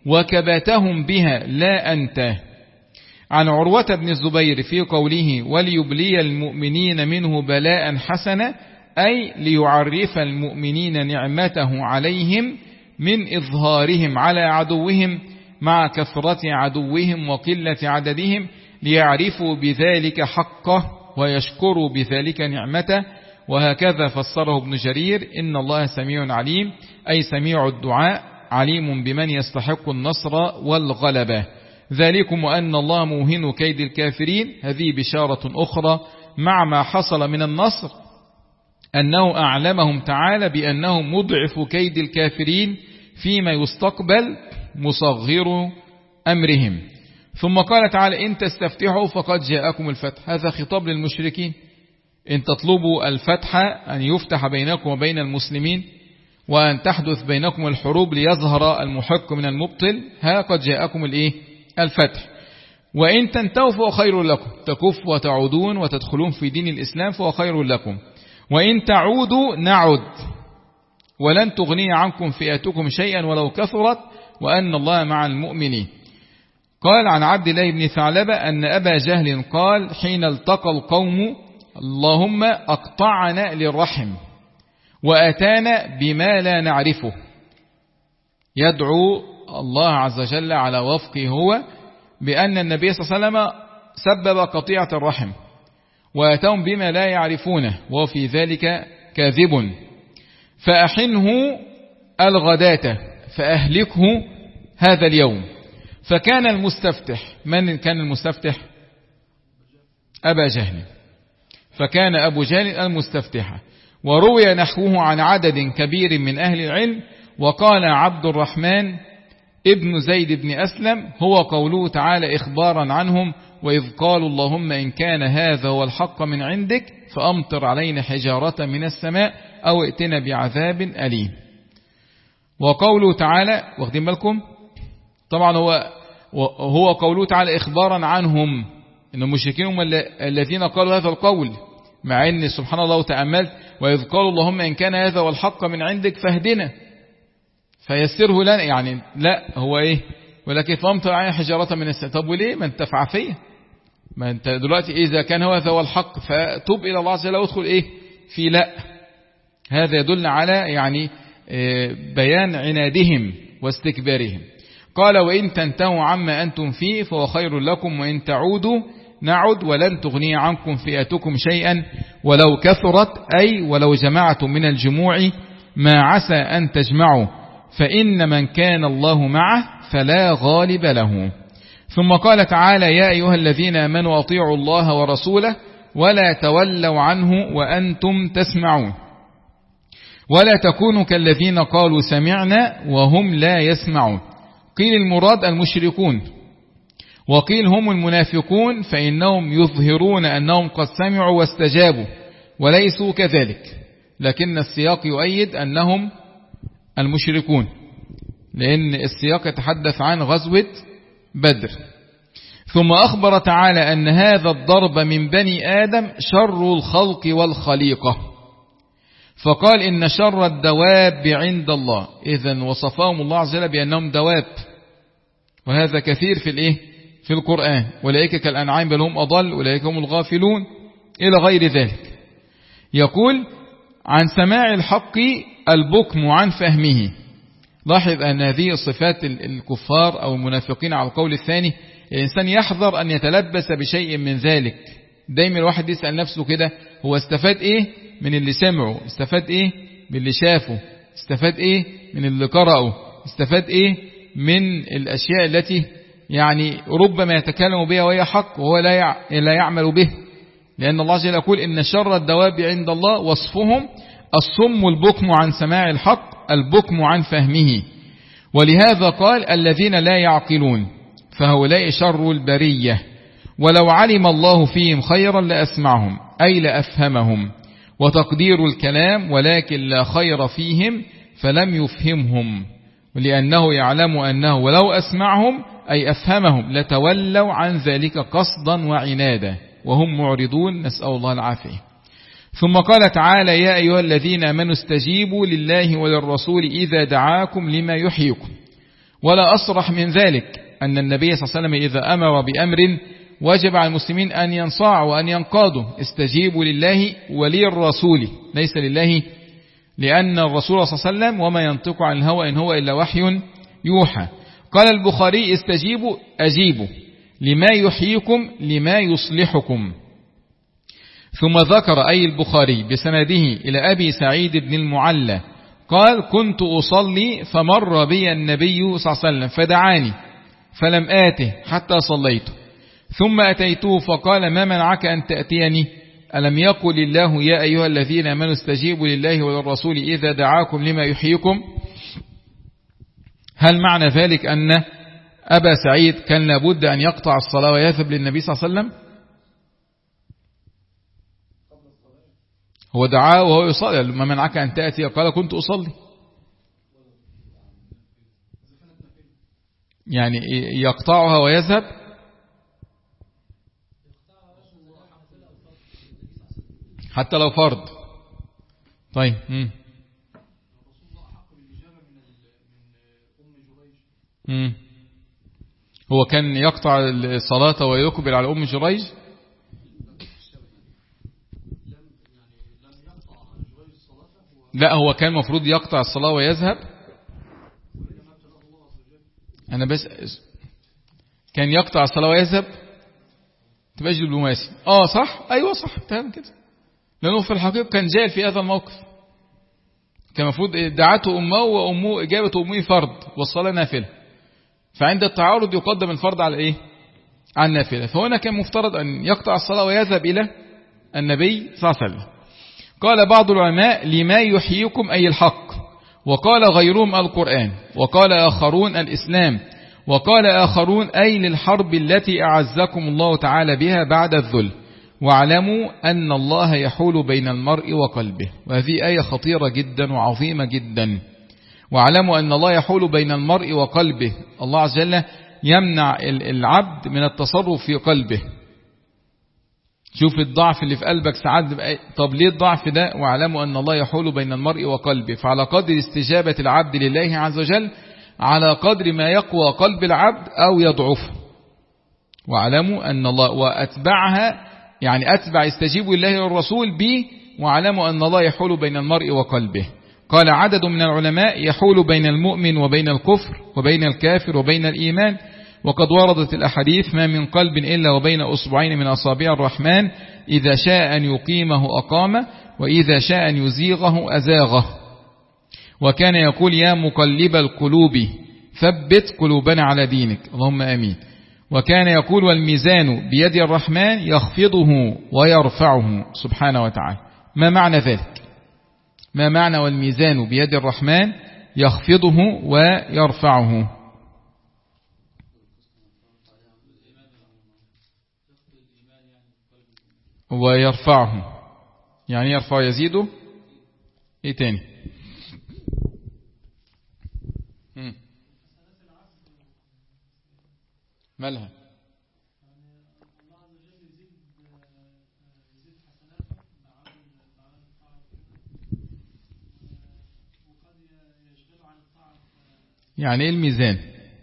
وكبتهم بها لا أنت. عن عروة بن الزبير في قوله وليبلي المؤمنين منه بلاء حسنا، أي ليعرف المؤمنين نعمته عليهم من إظهارهم على عدوهم مع كثرة عدوهم وقلة عددهم، ليعرفوا بذلك حقه ويشكروا بذلك نعمته. وهكذا فسره ابن جرير إن الله سميع عليم، أي سميع الدعاء عليم بمن يستحق النصر والغلبة. ذلكم وأن الله موهن كيد الكافرين. هذه بشارة أخرى مع ما حصل من النصر، أنه أعلمهم تعالى بأنه مضعف كيد الكافرين فيما يستقبل مصغر أمرهم. ثم قال تعالى إن تستفتحوا فقد جاءكم الفتح. هذا خطاب للمشركين، إن تطلبوا الفتح أن يفتح بينكم وبين المسلمين، وأن تحدث بينكم الحروب ليظهر المحق من المبطل، ها قد جاءكم الإيه؟ الفتح. وإن تنتهوا فهو خير لكم، تكف وتعودون وتدخلون في دين الإسلام فهو خير لكم. وإن تعودوا نعد ولن تغني عنكم فئتكم شيئا ولو كثرت وأن الله مع المؤمنين. قال عن عبد الله بن ثعلبة أن أبا جهل قال حين التقى القوم اللهم أقطعنا للرحم وأتانا بما لا نعرفه، يدعو الله عز وجل على وفقه هو بأن النبي صلى الله عليه وسلم سبب قطيعة الرحم وأتاهم بما لا يعرفونه وفي ذلك كاذب، فأحنه الغداة فأهلكه هذا اليوم. فكان المستفتح، من كان المستفتح؟ أبا جهل. فكان أبو جهل المستفتح. وروي نحوه عن عدد كبير من أهل العلم. وقال عبد الرحمن ابن زيد بن أسلم هو قوله تعالى إخبارا عنهم وإذ قالوا اللهم إن كان هذا هو الحق من عندك فأمطر علينا حجارة من السماء أو ائتنا بعذاب أليم. وقوله تعالى واخدين بالكم طبعا هو هو قوله تعالى إخبارا عنهم إن المشركين هم الذين قالوا هذا القول، مع أن سبحان الله وتأملت وإذ قالوا اللهم إن كان هذا والحق من عندك فاهدنا فيسره لنا، يعني لا هو إيه ولكن فهمت عن حجارة من السماء. طب وليه ما أنت في عافية، ما أنت دلوقتي إذا كان هو هذا والحق فتوب إلى الله عز وجل وادخل إيه في لا. هذا يدل على يعني بيان عنادهم واستكبارهم. قال وإن تنتهوا عما أنتم فيه فهو خير لكم وإن تعودوا نعد ولن تغني عنكم فئتكم شيئا ولو كثرت، أي ولو جمعتم من الجموع ما عسى أن تجمعوا فإن من كان الله معه فلا غالب له. ثم قال تعالى يا أيها الذين آمنوا أطيعوا الله ورسوله ولا تولوا عنه وأنتم تسمعون ولا تكونوا كالذين قالوا سمعنا وهم لا يسمعون. قيل المراد المشركون وقيل هم المنافقون فإنهم يظهرون أنهم قد سمعوا واستجابوا وليسوا كذلك، لكن السياق يؤيد أنهم المشركون لأن السياق يتحدث عن غزوة بدر. ثم أخبر تعالى أن هذا الضرب من بني آدم شر الخلق والخليقة، فقال إن شر الدواب عند الله، إذن وصفهم الله عز وجل بأنهم دواب، وهذا كثير في الإيه في القرآن، أولئك كالأنعام بل هم أضل أولئك هم الغافلون إلى غير ذلك. يقول عن سماع الحق البكم عن فهمه. لاحظ أن هذه صفات الكفار أو المنافقين على القول الثاني، الإنسان يحذر أن يتلبس بشيء من ذلك. دايما الواحد يسأل نفسه كده هو استفاد إيه من اللي سمعه، استفاد إيه من اللي شافه، استفاد إيه من اللي قرأه، استفاد إيه من الأشياء التي يعني ربما يتكلم بها وهي حق وهو لا يعمل به. لأن الله جل يقول إن شر الدواب عند الله وصفهم الصم البكم عن سماع الحق البكم عن فهمه. ولهذا قال الذين لا يعقلون فهؤلاء شر البرية، ولو علم الله فيهم خيرا لأسمعهم أي لأفهمهم، وتقدير الكلام ولكن لا خير فيهم فلم يفهمهم، لأنه يعلم أنه ولو أسمعهم أي أفهمهم لتولوا عن ذلك قصدا وعنادا وهم معرضون، نسأل الله العافية. ثم قال تعالى يا أيها الذين آمنوا استجيبوا لله وللرسول إذا دعاكم لما يحييكم. ولا أصرح من ذلك أن النبي صلى الله عليه وسلم إذا أمر بأمر وجب على المسلمين أن ينصاعوا وأن ينقادوا. استجيبوا لله وللرسول، ليس لله، لأن الرسول صلى الله عليه وسلم وما ينطق عن الهوى إن هو إلا وحي يوحى. قال البخاري استجيبوا أجيبوا لما يحييكم لما يصلحكم. ثم ذكر أي البخاري بسنده إلى أبي سعيد بن المعلى قال كنت أصلي فمر بي النبي صلى الله عليه وسلم فدعاني فلم آته حتى صليت، ثم أتيته فقال ما منعك أن تأتيني؟ ألم يقل الله يا أيها الذين آمنوا استجيبوا لله وللرسول إذا دعاكم لما يحييكم؟ هل معنى ذلك أن أبا سعيد كان لابد أن يقطع الصلاة ويذهب للنبي صلى الله عليه وسلم؟ هو دعاه وهو يصلي، ما منعك أن تأتي؟ قال كنت أصلي. يعني يقطعها ويذهب؟ حتى لو فرض. طيب مم. مم. هو كان يقطع الصلاة ويقبل على أم جريج؟ لا، هو كان مفروض يقطع الصلاة ويذهب. أنا بس كان يقطع الصلاة ويذهب تبقى دبلوماسي. آه صح، أيوة صح، تمام كده، لأنه في الحقيقة كان جاهل في هذا الموقف. كان مفروض دعته أمه وأمه إجابة أمه فرض والصلاة نافلة، فعند التعارض يقدم الفرض على إيه؟ على النافلة. فهنا كان مفترض أن يقطع الصلاة ويذهب إلى النبي صلى الله عليه وسلم. قال بعض العلماء لما يحييكم أي الحق، وقال غيرهم القرآن، وقال آخرون الإسلام، وقال آخرون أي للحرب التي أعزكم الله تعالى بها بعد الذل، واعلموا أن الله يحول بين المرء وقلبه. وهذه آية خطيرة جدا وعظيمة جدا. واعلموا أن الله يحول بين المرء وقلبه. الله عز وجل يمنع العبد من التصرف في قلبه. شوف الضعف اللي في قلبك ساعات. طب ليه الضعف ده؟ واعلموا أن الله يحول بين المرء وقلبه. فعلى قدر استجابة العبد لله عز وجل على قدر ما يقوى قلب العبد أو يضعف. واعلموا أن الله وأتبعها يعني أتبع استجيبوا لله والرسول به. واعلموا أن الله يحول بين المرء وقلبه. قال عدد من العلماء يحول بين المؤمن وبين الكفر وبين الكافر وبين الإيمان. وقد وردت الأحاديث ما من قلب إلا وبين أصبعين من أصابع الرحمن إذا شاء أن يقيمه أقامه وإذا شاء أن يزيغه أزاغه. وكان يقول يا مقلب القلوب ثبت قلوبنا على دينك اللهم آمين. وكان يقول والميزان بيد الرحمن يخفضه ويرفعه سبحانه وتعالى. ما معنى ذلك؟ ما معنى والميزان بيد الرحمن يخفضه ويرفعه؟ ويرفعه يعني يرفع يزيده. ايه تاني؟ مالها؟ يعني ايه الميزان؟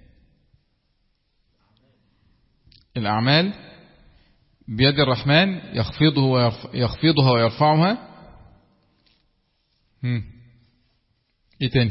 الأعمال بيد الرحمن يخفضه ويرفع يخفضها ويرفعها. هم. ايه تاني؟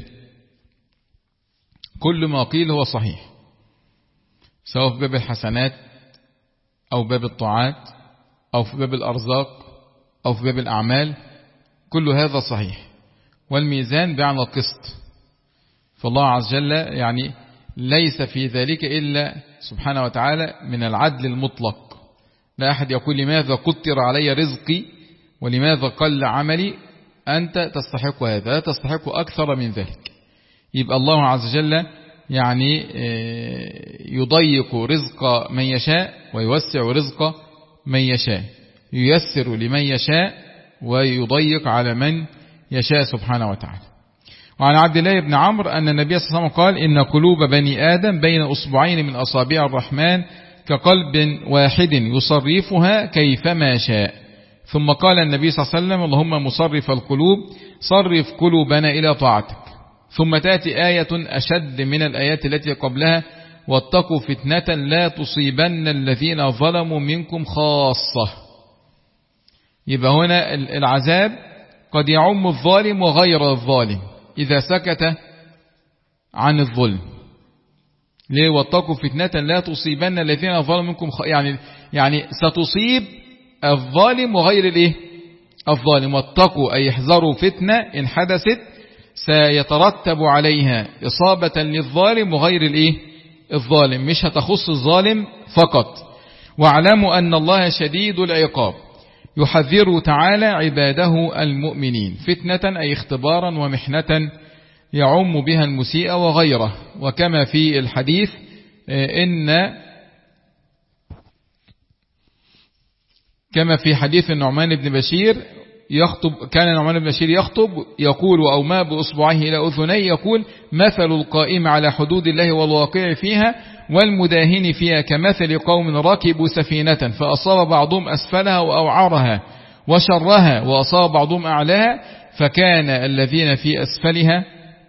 كل ما قيل هو صحيح سواء في باب الحسنات أو باب الطاعات أو في باب الأرزاق أو في باب الأعمال. كل هذا صحيح. والميزان بمعنى القسط. فالله عز وجل يعني ليس في ذلك إلا سبحانه وتعالى من العدل المطلق. لا أحد يقول لماذا قدر علي رزقي ولماذا قل عملي. أنت تستحق هذا لا تستحق أكثر من ذلك. يبقى الله عز وجل يعني يضيق رزق من يشاء ويوسع رزق من يشاء. ييسر لمن يشاء ويضيق على من يشاء سبحانه وتعالى. وعن عبد الله بن عمرو أن النبي صلى الله عليه وسلم قال إن قلوب بني آدم بين أصبعين من أصابع الرحمن كقلب واحد يصرفها كيفما شاء. ثم قال النبي صلى الله عليه وسلم اللهم مصرف القلوب صرف قلوبنا إلى طاعتك. ثم تأتي آية أشد من الآيات التي قبلها واتقوا فتنة لا تصيبن الذين ظلموا منكم خاصة. يبقى هنا العذاب قد يعم الظالم وغير الظالم إذا سكت عن الظلم. ليه؟ واتقوا فتنة لا تصيبن الذين ظلموا منكم خ... يعني يعني ستصيب الظالم وغير الايه الظالم. واتقوا أي احذروا فتنة إن حدثت سيترتب عليها إصابة للظالم وغير الايه الظالم. مش هتخص الظالم فقط. واعلموا أن الله شديد العقاب يحذر تعالى عباده المؤمنين فتنة أي اختبارا ومحنة يعم بها المسيء وغيره. وكما في الحديث إن كما في حديث النعمان بن بشير يخطب كان النعمان بن بشير يخطب يقول وأومى بأصبعه إلى أذنيه يقول مثل القائم على حدود الله والواقع فيها والمداهن فيها كمثل قوم ركبوا سفينة فأصاب بعضهم أسفلها وأوعرها وشرها وأصاب بعضهم أعلاها فكان الذين في أسفلها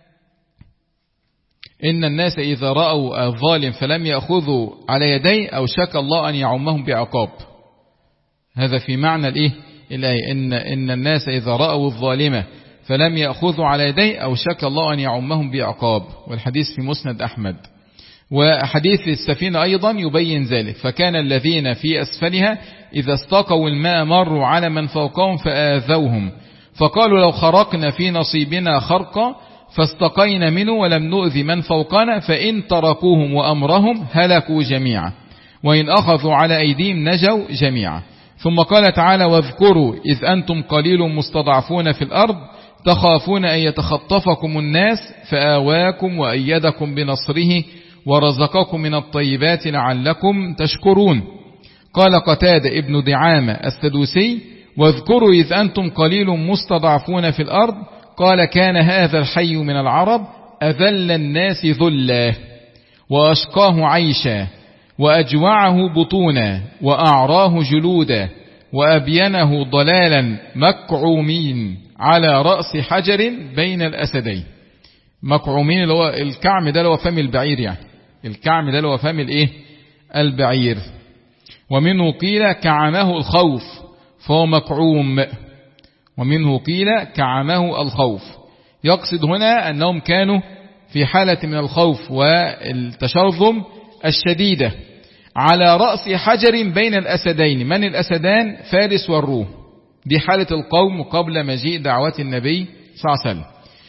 إن الناس إذا رأوا الظالم فلم يأخذوا على يديه أو شك الله أن يعمهم بعقاب. هذا في معنى الإيه الآية إن, إن الناس إذا رأوا الظالمة فلم يأخذوا على يديه أو شك الله أن يعمهم بعقاب. والحديث في مسند أحمد. وحديث السفينة أيضا يبين ذلك. فكان الذين في أسفلها إذا استقوا الماء مروا على من فوقهم فآذوهم فقالوا لو خرقنا في نصيبنا خرقا فاستقينا منه ولم نؤذي من فوقنا فإن تركوهم وأمرهم هلكوا جميعا وإن أخذوا على أيديهم نجوا جميعا. ثم قال تعالى واذكروا إذ أنتم قليل مستضعفون في الأرض تخافون أن يتخطفكم الناس فآواكم وأيدكم بنصره ورزقكم من الطيبات لعلكم تشكرون. قال قتادة ابن دعامة السدوسي واذكروا إذ أنتم قليل مستضعفون في الأرض قال كان هذا الحي من العرب أذل الناس ذلا وأشقاه عيشا وأجوعه بطونا وأعراه جلودا وأبينه ضلالا مكعومين على رأس حجر بين الأسدين. مكعومين اللي هو الكعم ده اللي هو فم البعير، يعني الكعم ده اللي هو فم الايه البعير. ومنه قيل كعمه الخوف فهو مكعوم، ومنه قيل كعمه الخوف. يقصد هنا أنهم كانوا في حالة من الخوف والتشرذم الشديدة على رأس حجر بين الأسدين. من الأسدان؟ فارس والروم. دي حالة القوم قبل مجيء دعوة النبي صلى الله عليه وسلم.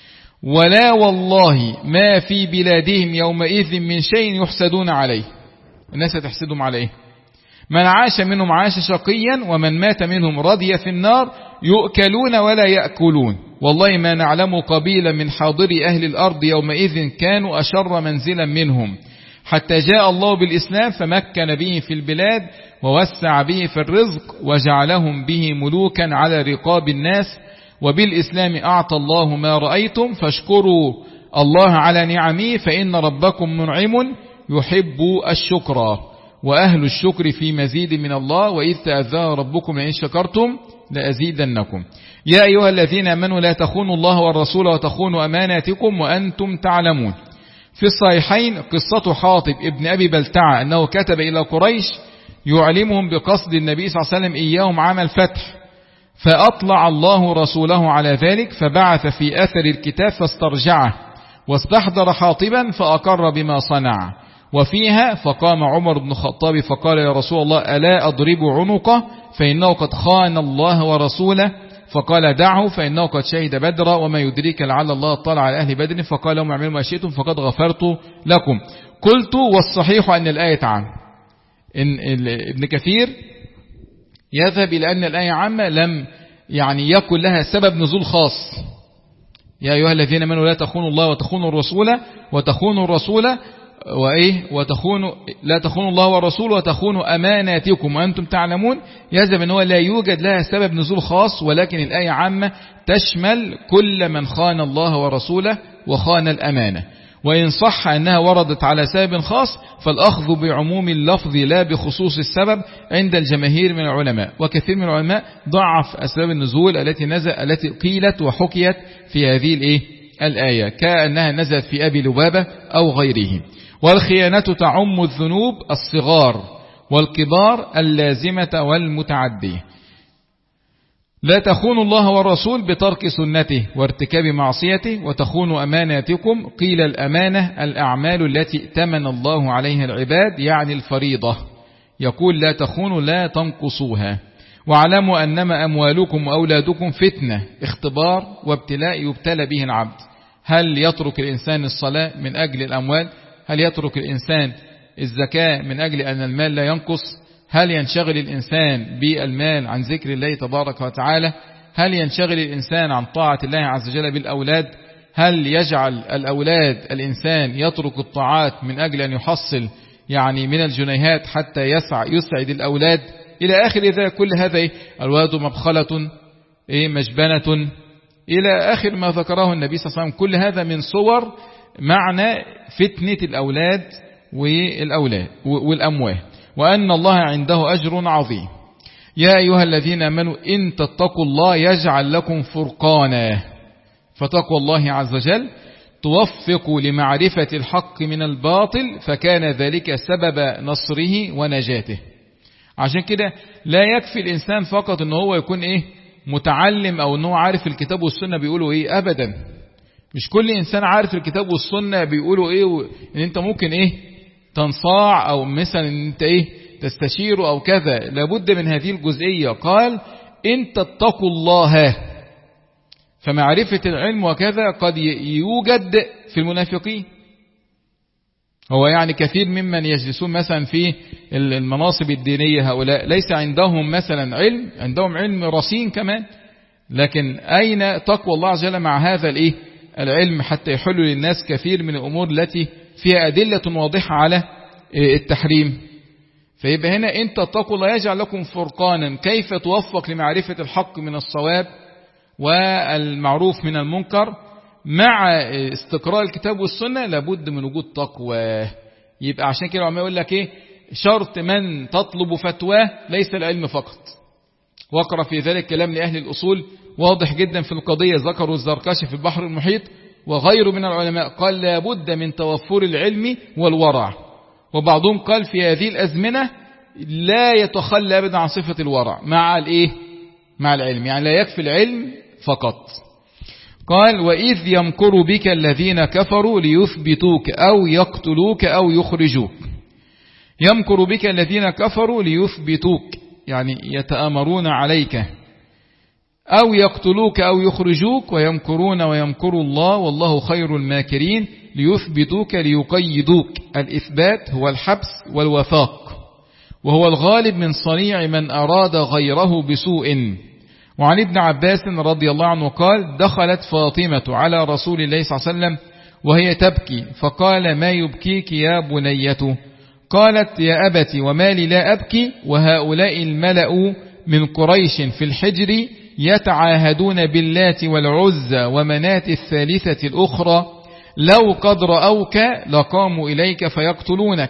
ولا والله ما في بلادهم يومئذ من شيء يحسدون عليه. الناس تحسدهم عليه. من عاش منهم عاش شقيا ومن مات منهم رضي في النار يؤكلون ولا يأكلون. والله ما نعلم قبيلا من حاضر أهل الأرض يومئذ كانوا أشر منزلا منهم، حتى جاء الله بالإسلام فمكن به في البلاد ووسع به في الرزق وجعلهم به ملوكا على رقاب الناس. وبالإسلام أعطى الله ما رأيتم فاشكروا الله على نعمه فإن ربكم منعم يحب الشكر، وأهل الشكر في مزيد من الله، وإذ تأذن ربكم لئن شكرتم لأزيدنكم. يا أيها الذين آمنوا لا تخونوا الله والرسول وتخونوا أماناتكم وأنتم تعلمون. في الصحيحين قصة حاطب ابن أبي بلتعة أنه كتب إلى قريش يعلمهم بقصد النبي صلى الله عليه وسلم إياهم عام الفتح، فأطلع الله رسوله على ذلك فبعث في أثر الكتاب فاسترجعه واستحضر حاطبا فأقر بما صنع. وفيها فقام عمر بن الخطاب فقال يا رسول الله ألا أضرب عنقه فإنه قد خان الله ورسوله؟ فقال دعه فإنه قد شهد بدرا وما يدريك لعل الله اطلع على أهل بدر فقال لهم اعملوا ما شئتم فقد غفرت لكم. قلت والصحيح أن الآية عامة. إن ابن كثير يذهب إلى أن الآية عامة لم يعني يكن لها سبب نزول خاص. يا أيها الذين آمنوا لا تخونوا الله وتخونوا الرسول وتخونوا الرسول وإيه وتخونوا لا تخونوا الله والرسول وتخونوا أماناتكم وأنتم تعلمون. يذهب أنه لا يوجد لها سبب نزول خاص، ولكن الآية عامة تشمل كل من خان الله ورسوله وخان الأمانة. وإن صح أنها وردت على سبب خاص فالأخذ بعموم اللفظ لا بخصوص السبب عند الجماهير من العلماء. وكثير من العلماء ضعف أسباب النزول التي نزل التي قيلت وحكيت في هذه الإيه الآية كأنها نزلت في أبي لبابة أو غيره. والخيانة تعم الذنوب الصغار والكبار اللازمة والمتعدية. لا تخونوا الله والرسول بترك سنته وارتكاب معصيته وتخونوا أماناتكم. قيل الأمانة الأعمال التي ائتمن الله عليها العباد يعني الفريضة. يقول لا تخونوا لا تنقصوها. واعلموا أنما أموالكم وأولادكم فتنة اختبار وابتلاء يبتلى به العبد. هل يترك الإنسان الصلاة من أجل الأموال؟ هل يترك الإنسان الزكاة من أجل أن المال لا ينقص؟ هل ينشغل الإنسان بالمال عن ذكر الله تبارك وتعالى؟ هل ينشغل الإنسان عن طاعة الله عز وجل بالأولاد؟ هل يجعل الأولاد الإنسان يترك الطاعات من أجل أن يحصل يعني من الجنيهات حتى يسع يسعد الأولاد إلى آخر ذا كل هذا؟ الولد مبخلة إيه مجبنة إلى آخر ما ذكره النبي صلى الله عليه وسلم. كل هذا من صور معنى فتنة الأولاد والأولاد والأموال، وأن الله عنده أجر عظيم. يا أيها الذين آمنوا إن تتقوا الله يجعل لكم فرقانا. فتقوى الله عز وجل توفق لمعرفة الحق من الباطل فكان ذلك سبب نصره ونجاته. عشان كده لا يكفي الإنسان فقط أنه هو يكون إيه متعلم أو أنه عارف الكتاب والسنة بيقولوا إيه. أبدا، مش كل إنسان عارف الكتاب والسنة بيقولوا إيه وإن أنت ممكن إيه تنصاع أو مثلا إن أنت إيه تستشير أو كذا. لابد من هذه الجزئية. قال إن تتقوا الله، فمعرفة العلم وكذا قد يوجد في المنافقين. هو يعني كثير ممن يجلسون مثلا في المناصب الدينية هؤلاء ليس عندهم مثلا علم، عندهم علم رصين كمان، لكن أين تقوى الله عز وجل مع هذا الإيه العلم حتى يحل للناس كثير من الأمور التي فيها أدلة واضحة على التحريم. فيبقى هنا إن تتقوا الله يجعل لكم فرقانا. كيف توفق لمعرفة الحق من الصواب والمعروف من المنكر مع استقراء الكتاب والسنة لابد من وجود تقوى. يبقى عشان كده العلماء يقول لك ايه شرط من تطلب فتواه ليس العلم فقط. واقرأ في ذلك كلام لأهل الأصول واضح جدا في القضية، ذكروا الزركشي في البحر المحيط وغيره من العلماء قال لابد من توفر العلم والورع. وبعضهم قال في هذه الأزمنة لا يتخلى أبدا عن صفة الورع مع الايه مع العلم، يعني لا يكفي العلم فقط. قال وإذ يمكر بك الذين كفروا ليثبتوك أو يقتلوك أو يخرجوك. يمكر بك الذين كفروا ليثبتوك يعني يتآمرون عليك، أو يقتلوك أو يخرجوك، ويمكرون ويمكر الله والله خير الماكرين. ليثبتوك ليقيدوك، الإثبات هو الحبس والوثاق، وهو الغالب من صنيع من أراد غيره بسوء. وعن ابن عباس رضي الله عنه قال دخلت فاطمة على رسول الله صلى الله عليه وسلم وهي تبكي فقال ما يبكيك يا بنية؟ قالت يا أبت وما لي لا أبكي وهؤلاء الملأ من قريش في الحجر يتعاهدون باللات والعزى ومنات الثالثة الأخرى لو قد رأوك لقاموا إليك فيقتلونك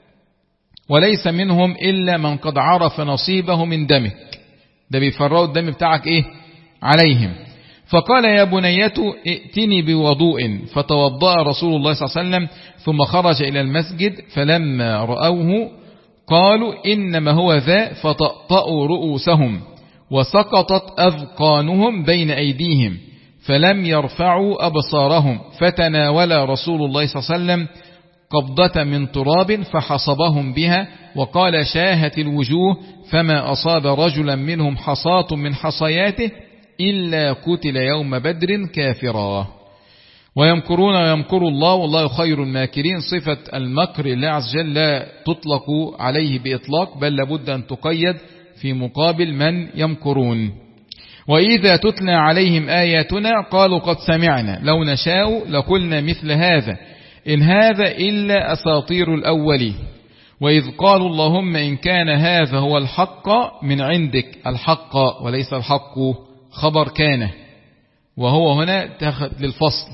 وليس منهم إلا من قد عرف نصيبه من دمك. ده بيفرقوا الدم بتاعك إيه عليهم. فقال يا بنية ائتني بوضوء فتوضأ رسول الله صلى الله عليه وسلم ثم خرج إلى المسجد فلما رأوه قالوا إنما هو ذا فطأطأوا رؤوسهم وسقطت أذقانهم بين أيديهم فلم يرفعوا أبصارهم فتناول رسول الله صلى الله عليه وسلم قبضة من تراب فحصبهم بها وقال شاهت الوجوه فما أصاب رجلا منهم حصاة من حصياته إلا قتل يوم بدر كافرا. ويمكرون ويمكر الله والله خير الماكرين. صفة المكر الله عز وجل لا تطلق عليه بإطلاق بل لابد أن تقيد في مقابل من يمكرون. وإذا تتلى عليهم آياتنا قالوا قد سمعنا لو نشاء لقلنا مثل هذا إن هذا إلا أساطير الأولين. وإذ قالوا اللهم إن كان هذا هو الحق من عندك، الحق وليس الحق خبر كان، وهو هنا تاخذ للفصل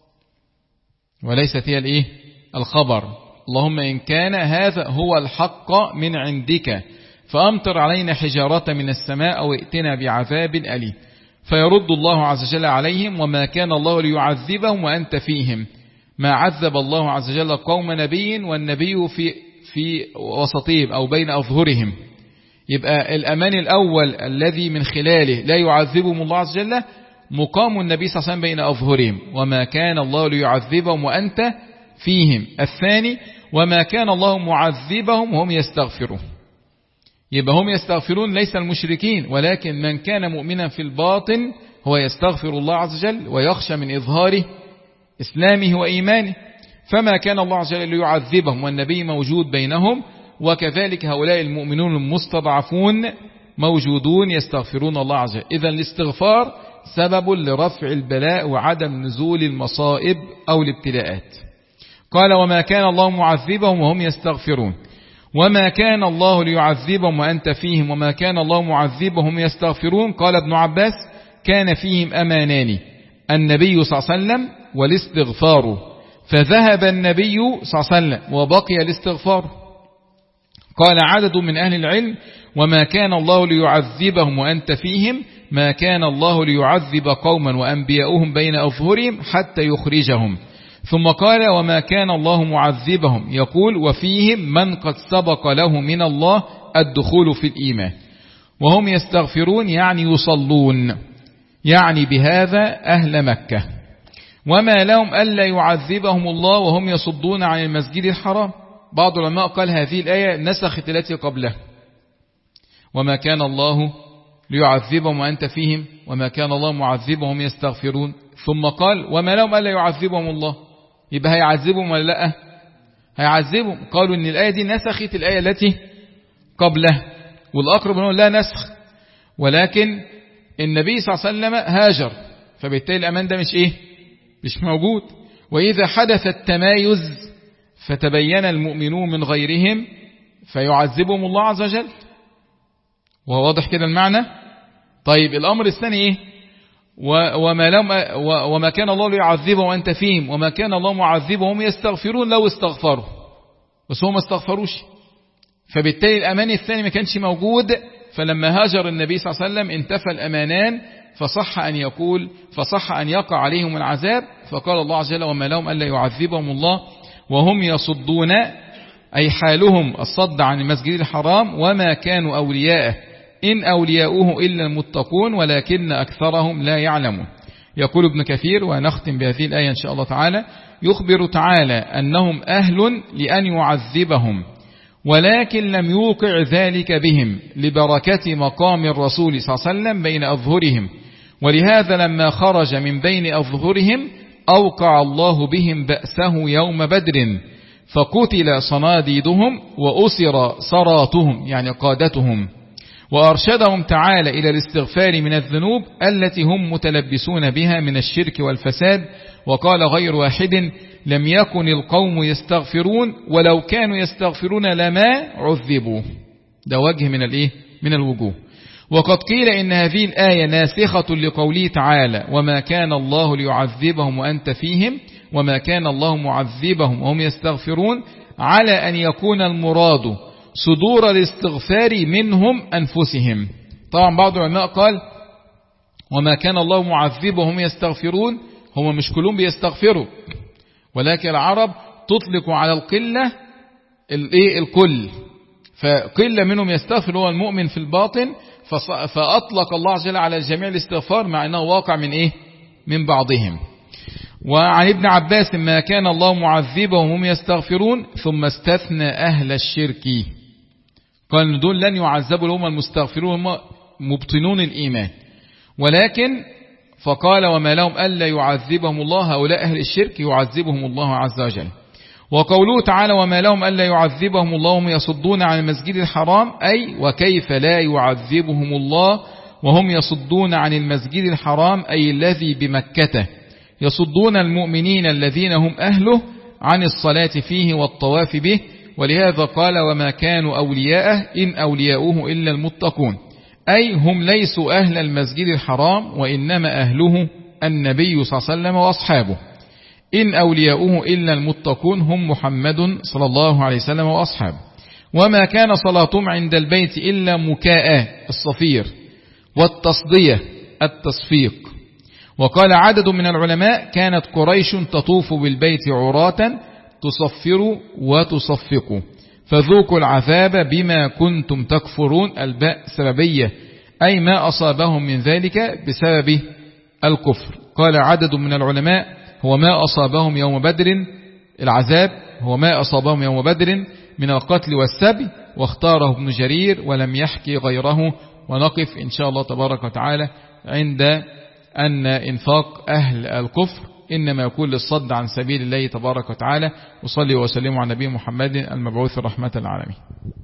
وليست هي الايه الخبر. اللهم إن كان هذا هو الحق من عندك فأمطر علينا حجارة من السماء أو ائتنا بعذاب أليم. فيرد الله عز وجل عليهم وما كان الله ليعذبهم وأنت فيهم، ما عذب الله عز وجل قوم نبي والنبي في في وسطهم أو بين أظهرهم. يبقى الأمان الأول الذي من خلاله لا يعذبهم الله عز وجل مقام النبي صلى الله عليه وسلم بين أظهرهم وما كان الله ليعذبهم وأنت فيهم. الثاني وما كان الله معذبهم وهم يستغفرون. يبقى هم يستغفرون ليس المشركين ولكن من كان مؤمنا في الباطن هو يستغفر الله عز وجل ويخشى من إظهاره إسلامه وإيمانه. فما كان الله عز وجل ليعذبهم والنبي موجود بينهم، وكذلك هؤلاء المؤمنون المستضعفون موجودون يستغفرون الله عز وجل. إذن الاستغفار سبب لرفع البلاء وعدم نزول المصائب أو الابتلاءات. قال وما كان الله معذبهم وهم يستغفرون وما كان الله ليعذبهم وأنت فيهم وما كان الله معذبهم يستغفرون. قال ابن عباس كان فيهم أمانان النبي صلى الله عليه وسلم والاستغفار فذهب النبي صلى الله عليه وسلم وبقي الاستغفار. قال عدد من أهل العلم وما كان الله ليعذبهم وأنت فيهم ما كان الله ليعذب قوما وأنبياؤهم بين أظهرهم حتى يخرجهم. ثم قال وما كان الله معذبهم يقول وفيهم من قد سبق له من الله الدخول في الإيمان وهم يستغفرون يعني يصلون، يعني بهذا أهل مكة. وما لهم ألا يعذبهم الله وهم يصدون عن المسجد الحرام. بعض العلماء قال هذه الآية نسخت التي قبلها وما كان الله ليعذبهم وأنت فيهم وما كان الله معذبهم يستغفرون. ثم قال وما لهم ألا يعذبهم الله، يبقى هيعذبهم ولا لا؟ هيعذبهم. قالوا ان الآية دي نسخت الآية التي قبلها، والأقرب انه لا نسخ، ولكن النبي صلى الله عليه وسلم هاجر فبالتالي الأمان ده مش ايه مش موجود. وإذا حدث التمايز فتبين المؤمنون من غيرهم فيعذبهم الله عز وجل، وهو واضح كده المعنى. طيب الأمر الثاني ايه؟ وما, لم وما كان الله ليعذبهم وأنت فيهم وما كان الله معذبهم يستغفرون لو استغفروا، بس هم ما استغفروش. فبالتالي الأمان الثاني ما كانش موجود. فلما هاجر النبي صلى الله عليه وسلم انتفى الأمانان، فصح أن يقول فصح أن يقع عليهم العذاب. فقال الله عز وجل وما لهم ألا يعذبهم الله وهم يصدون، أي حالهم الصد عن المسجد الحرام، وما كانوا أولياءه إن أولياؤه إلا المتقون ولكن أكثرهم لا يعلمون. يقول ابن كثير، ونختم بهذه الآية إن شاء الله تعالى، يخبر تعالى أنهم أهل لأن يعذبهم ولكن لم يوقع ذلك بهم لبركة مقام الرسول صلى الله عليه وسلم بين أظهرهم، ولهذا لما خرج من بين أظهرهم أوقع الله بهم بأسه يوم بدر، فقتل صناديدهم وأسر صراتهم يعني قادتهم، وأرشدهم تعالى إلى الاستغفار من الذنوب التي هم متلبسون بها من الشرك والفساد. وقال غير واحد لم يكن القوم يستغفرون ولو كانوا يستغفرون لما عذبوا. ده وجه من الايه من الوجوه. وقد قيل إن هذه الآية ناسخة لقوله تعالى وما كان الله ليعذبهم وأنت فيهم وما كان الله معذبهم وهم يستغفرون، على أن يكون المراد صدور الاستغفار منهم أنفسهم. طبعا بعض العلماء قال وما كان الله معذبهم وهم يستغفرون، هم مش كلهم بيستغفروا، ولكن العرب تطلق على القلة الايه الكل، فقلة منهم يستغفر هو المؤمن في الباطن، فأطلق الله عز وجل على جميع الاستغفار مع أنه واقع من إيه من بعضهم. وعن ابن عباس ما كان الله معذبهم وهم يستغفرون، ثم استثنى أهل الشرك، قال دول لن يعذبوا لهم المستغفرون هم مبطنون الإيمان، ولكن فقال وما لهم ألا يعذبهم الله هؤلاء أهل الشرك يعذبهم الله عز وجل. وقوله تعالى وما لهم ألا يعذبهم الله وهم يصدون عن المسجد الحرام، أي وكيف لا يعذبهم الله وهم يصدون عن المسجد الحرام أي الذي بمكة، يصدون المؤمنين الذين هم أهله عن الصلاة فيه والطواف به، ولهذا قال وما كانوا أولياءه إن أولياؤه إلا المتقون، أي هم ليسوا أهل المسجد الحرام وإنما أهله النبي صلى الله عليه وسلم وأصحابه. إن أولياؤه إلا المتقون هم محمد صلى الله عليه وسلم وأصحابه. وما كان صلاتهم عند البيت إلا مكاء الصفير والتصدية التصفيق. وقال عدد من العلماء كانت قريش تطوف بالبيت عراة تصفر وتصفق فذوقوا العذاب بما كنتم تكفرون، الباء سببية أي ما أصابهم من ذلك بسبب الكفر. قال عدد من العلماء هو ما أصابهم يوم بدر، العذاب هو ما أصابهم يوم بدر من القتل والسبي، واختاره ابن جرير ولم يحكي غيره. ونقف إن شاء الله تبارك وتعالى عند أن إنفاق أهل الكفر إنما يكون للصد عن سبيل الله تبارك وتعالى. وصلي وسلم على نبي محمد المبعوث رحمة العالمين.